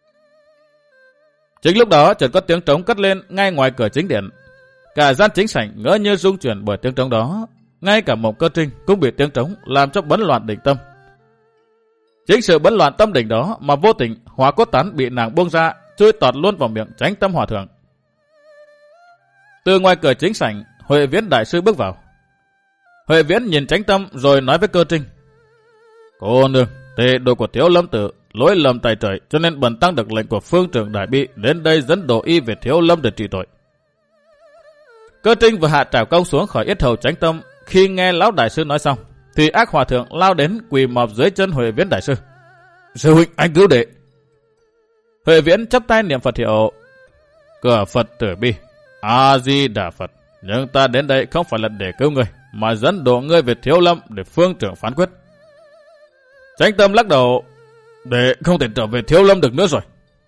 Chính lúc đó chợt có tiếng trống cất lên ngay ngoài cửa chính điện. Cả gian chính sảnh ngỡ như rung chuyển bởi tiếng trống đó, ngay cả Mộng Cơ Trinh cũng bị tiếng trống làm cho bấn loạn định tâm. Chính sự bấn loạn tâm đỉnh đó mà vô tình hóa cốt tán bị nàng buông ra, chui tọt luôn vào miệng Chánh Tâm hòa thượng. Từ ngoài cửa chính sảnh, Huệ Viễn đại sư bước vào. Huệ Viễn nhìn Chánh Tâm rồi nói với Cơ Trinh. Cô nương, tề đồ của Thiếu Lâm tự lỗi lầm tại trời, cho nên bần tăng được lệnh của phương trưởng đại bi đến đây dẫn đồ y về Thiếu Lâm để trị tội. Cơ Trinh vừa hạ trảo công xuống khỏi yết hầu Chánh Tâm, khi nghe lão đại sư nói xong, thì ác hòa thượng lao đến quỳ mọp dưới chân Huệ Viễn đại sư. Sư huynh, anh cứu đệ. Huệ Viễn chắp tay niệm Phật hiệu. Cửa Phật tử bi, A Di Đà Phật. Nhưng ta đến đây không phải là để cứu người, mà dẫn độ ngươi về Thiếu Lâm để phương trưởng phán quyết. Chánh Tâm lắc đầu, đệ không thể trở về Thiếu Lâm được nữa rồi.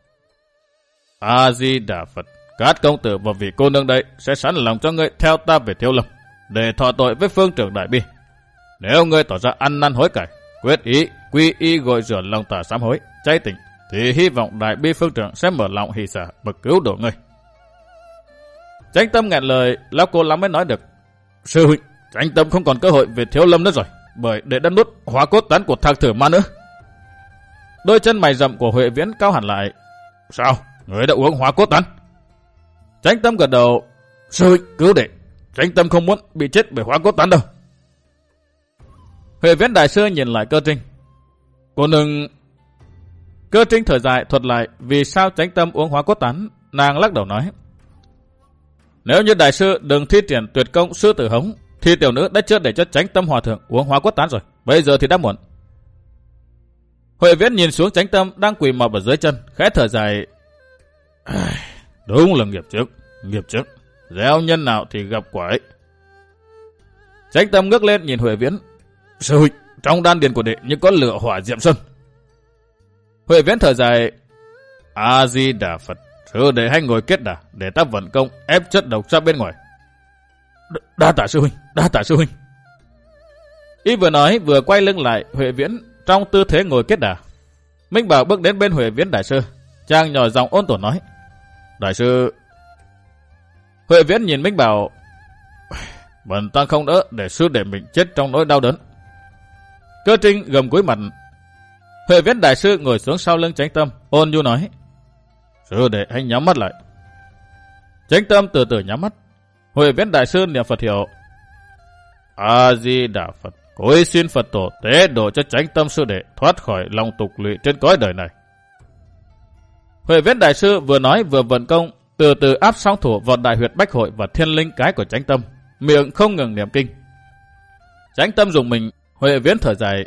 A-di-đà Phật, các công tử và vị cô nương đây sẽ sẵn lòng cho ngươi theo ta về Thiếu Lâm, để thọ tội với phương trưởng Đại Bi. Nếu ngươi tỏ ra ăn năn hối cải, quyết ý, quy y gội rửa lòng tà sám hối, cháy tỉnh, thì hy vọng Đại Bi phương trưởng sẽ mở lòng hỷ xả và cứu độ ngươi. Chánh Tâm nghẹn lời, lão cô lắm mới nói được. Sư huynh, Chánh Tâm không còn cơ hội về Thiếu Lâm nữa rồi, bởi để đã nuốt hóa cốt tán của Thạc Thử Ma nữa. Đôi chân mày rậm của Huệ Viễn cao hẳn lại. Sao? Người đã uống hóa cốt tán? Chánh Tâm gật đầu. Sư huynh, cứu đệ. Chánh Tâm không muốn bị chết bởi hóa cốt tán đâu. Huệ Viễn đại sư nhìn lại Cơ Trinh. Cô nương... Cơ Trinh thở dài thuật lại vì sao Chánh Tâm uống hóa cốt tán. Nàng lắc đầu nói. Nếu như đại sư đừng thi triển tuyệt công sư tử hống, thì tiểu nữ đã chưa để cho Chánh Tâm hòa thượng uống hóa cốt tán rồi. Bây giờ thì đã muộn. Huệ Viễn nhìn xuống Chánh Tâm đang quỳ mọp ở dưới chân, khẽ thở dài. Đúng là nghiệp trước. Gieo nhân nào thì gặp quả ấy. Chánh Tâm ngước lên nhìn Huệ Viễn. Sư huynh, trong đan điền của đệ như có lửa hỏa diệm xuân. Huệ Viễn thở dài. A-di-đà Phật, sư đệ hãy ngồi kết đà để ta vận công ép chất độc ra bên ngoài. Đa tạ sư huynh. Y vừa nói vừa quay lưng lại Huệ Viễn trong tư thế ngồi kết đà. Minh Bảo bước đến bên Huệ Viễn đại sư, chàng nhỏ giọng ôn tồn nói. Đại sư... Huệ Viễn nhìn Minh Bảo. Bần tăng không đỡ để sư đệ mình chết trong nỗi đau đớn. Cơ Trinh gầm cúi mặt. Huệ Viễn đại sư ngồi xuống sau lưng Chánh Tâm, ôn nhu nói. Sư đệ hãy nhắm mắt lại. Chánh Tâm từ từ nhắm mắt. Huệ Viễn đại sư niệm Phật hiệu. A-di-đà Phật, cối xin Phật tổ tế độ cho Chánh Tâm sư đệ thoát khỏi lòng tục lụy trên cõi đời này. Huệ Viễn đại sư vừa nói vừa vận công, từ từ áp song thủ vào đại huyệt bách hội và thiên linh cái của Chánh Tâm, miệng không ngừng niệm kinh. Chánh Tâm dùng mình. Huệ Viễn thở dài.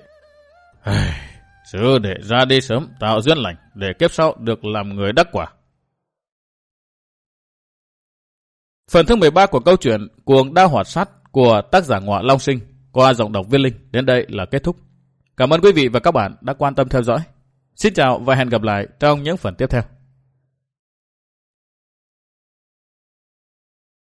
Sư đệ ra đi sớm tạo duyên lành để kiếp sau được làm người đắc quả. Phần thứ 13 của câu chuyện Cuồng Đao Hoạt Sát của tác giả Ngọa Long Sinh qua giọng đọc Viên Linh đến đây là kết thúc. Cảm ơn quý vị và các bạn đã quan tâm theo dõi. Xin chào và hẹn gặp lại trong những phần tiếp theo.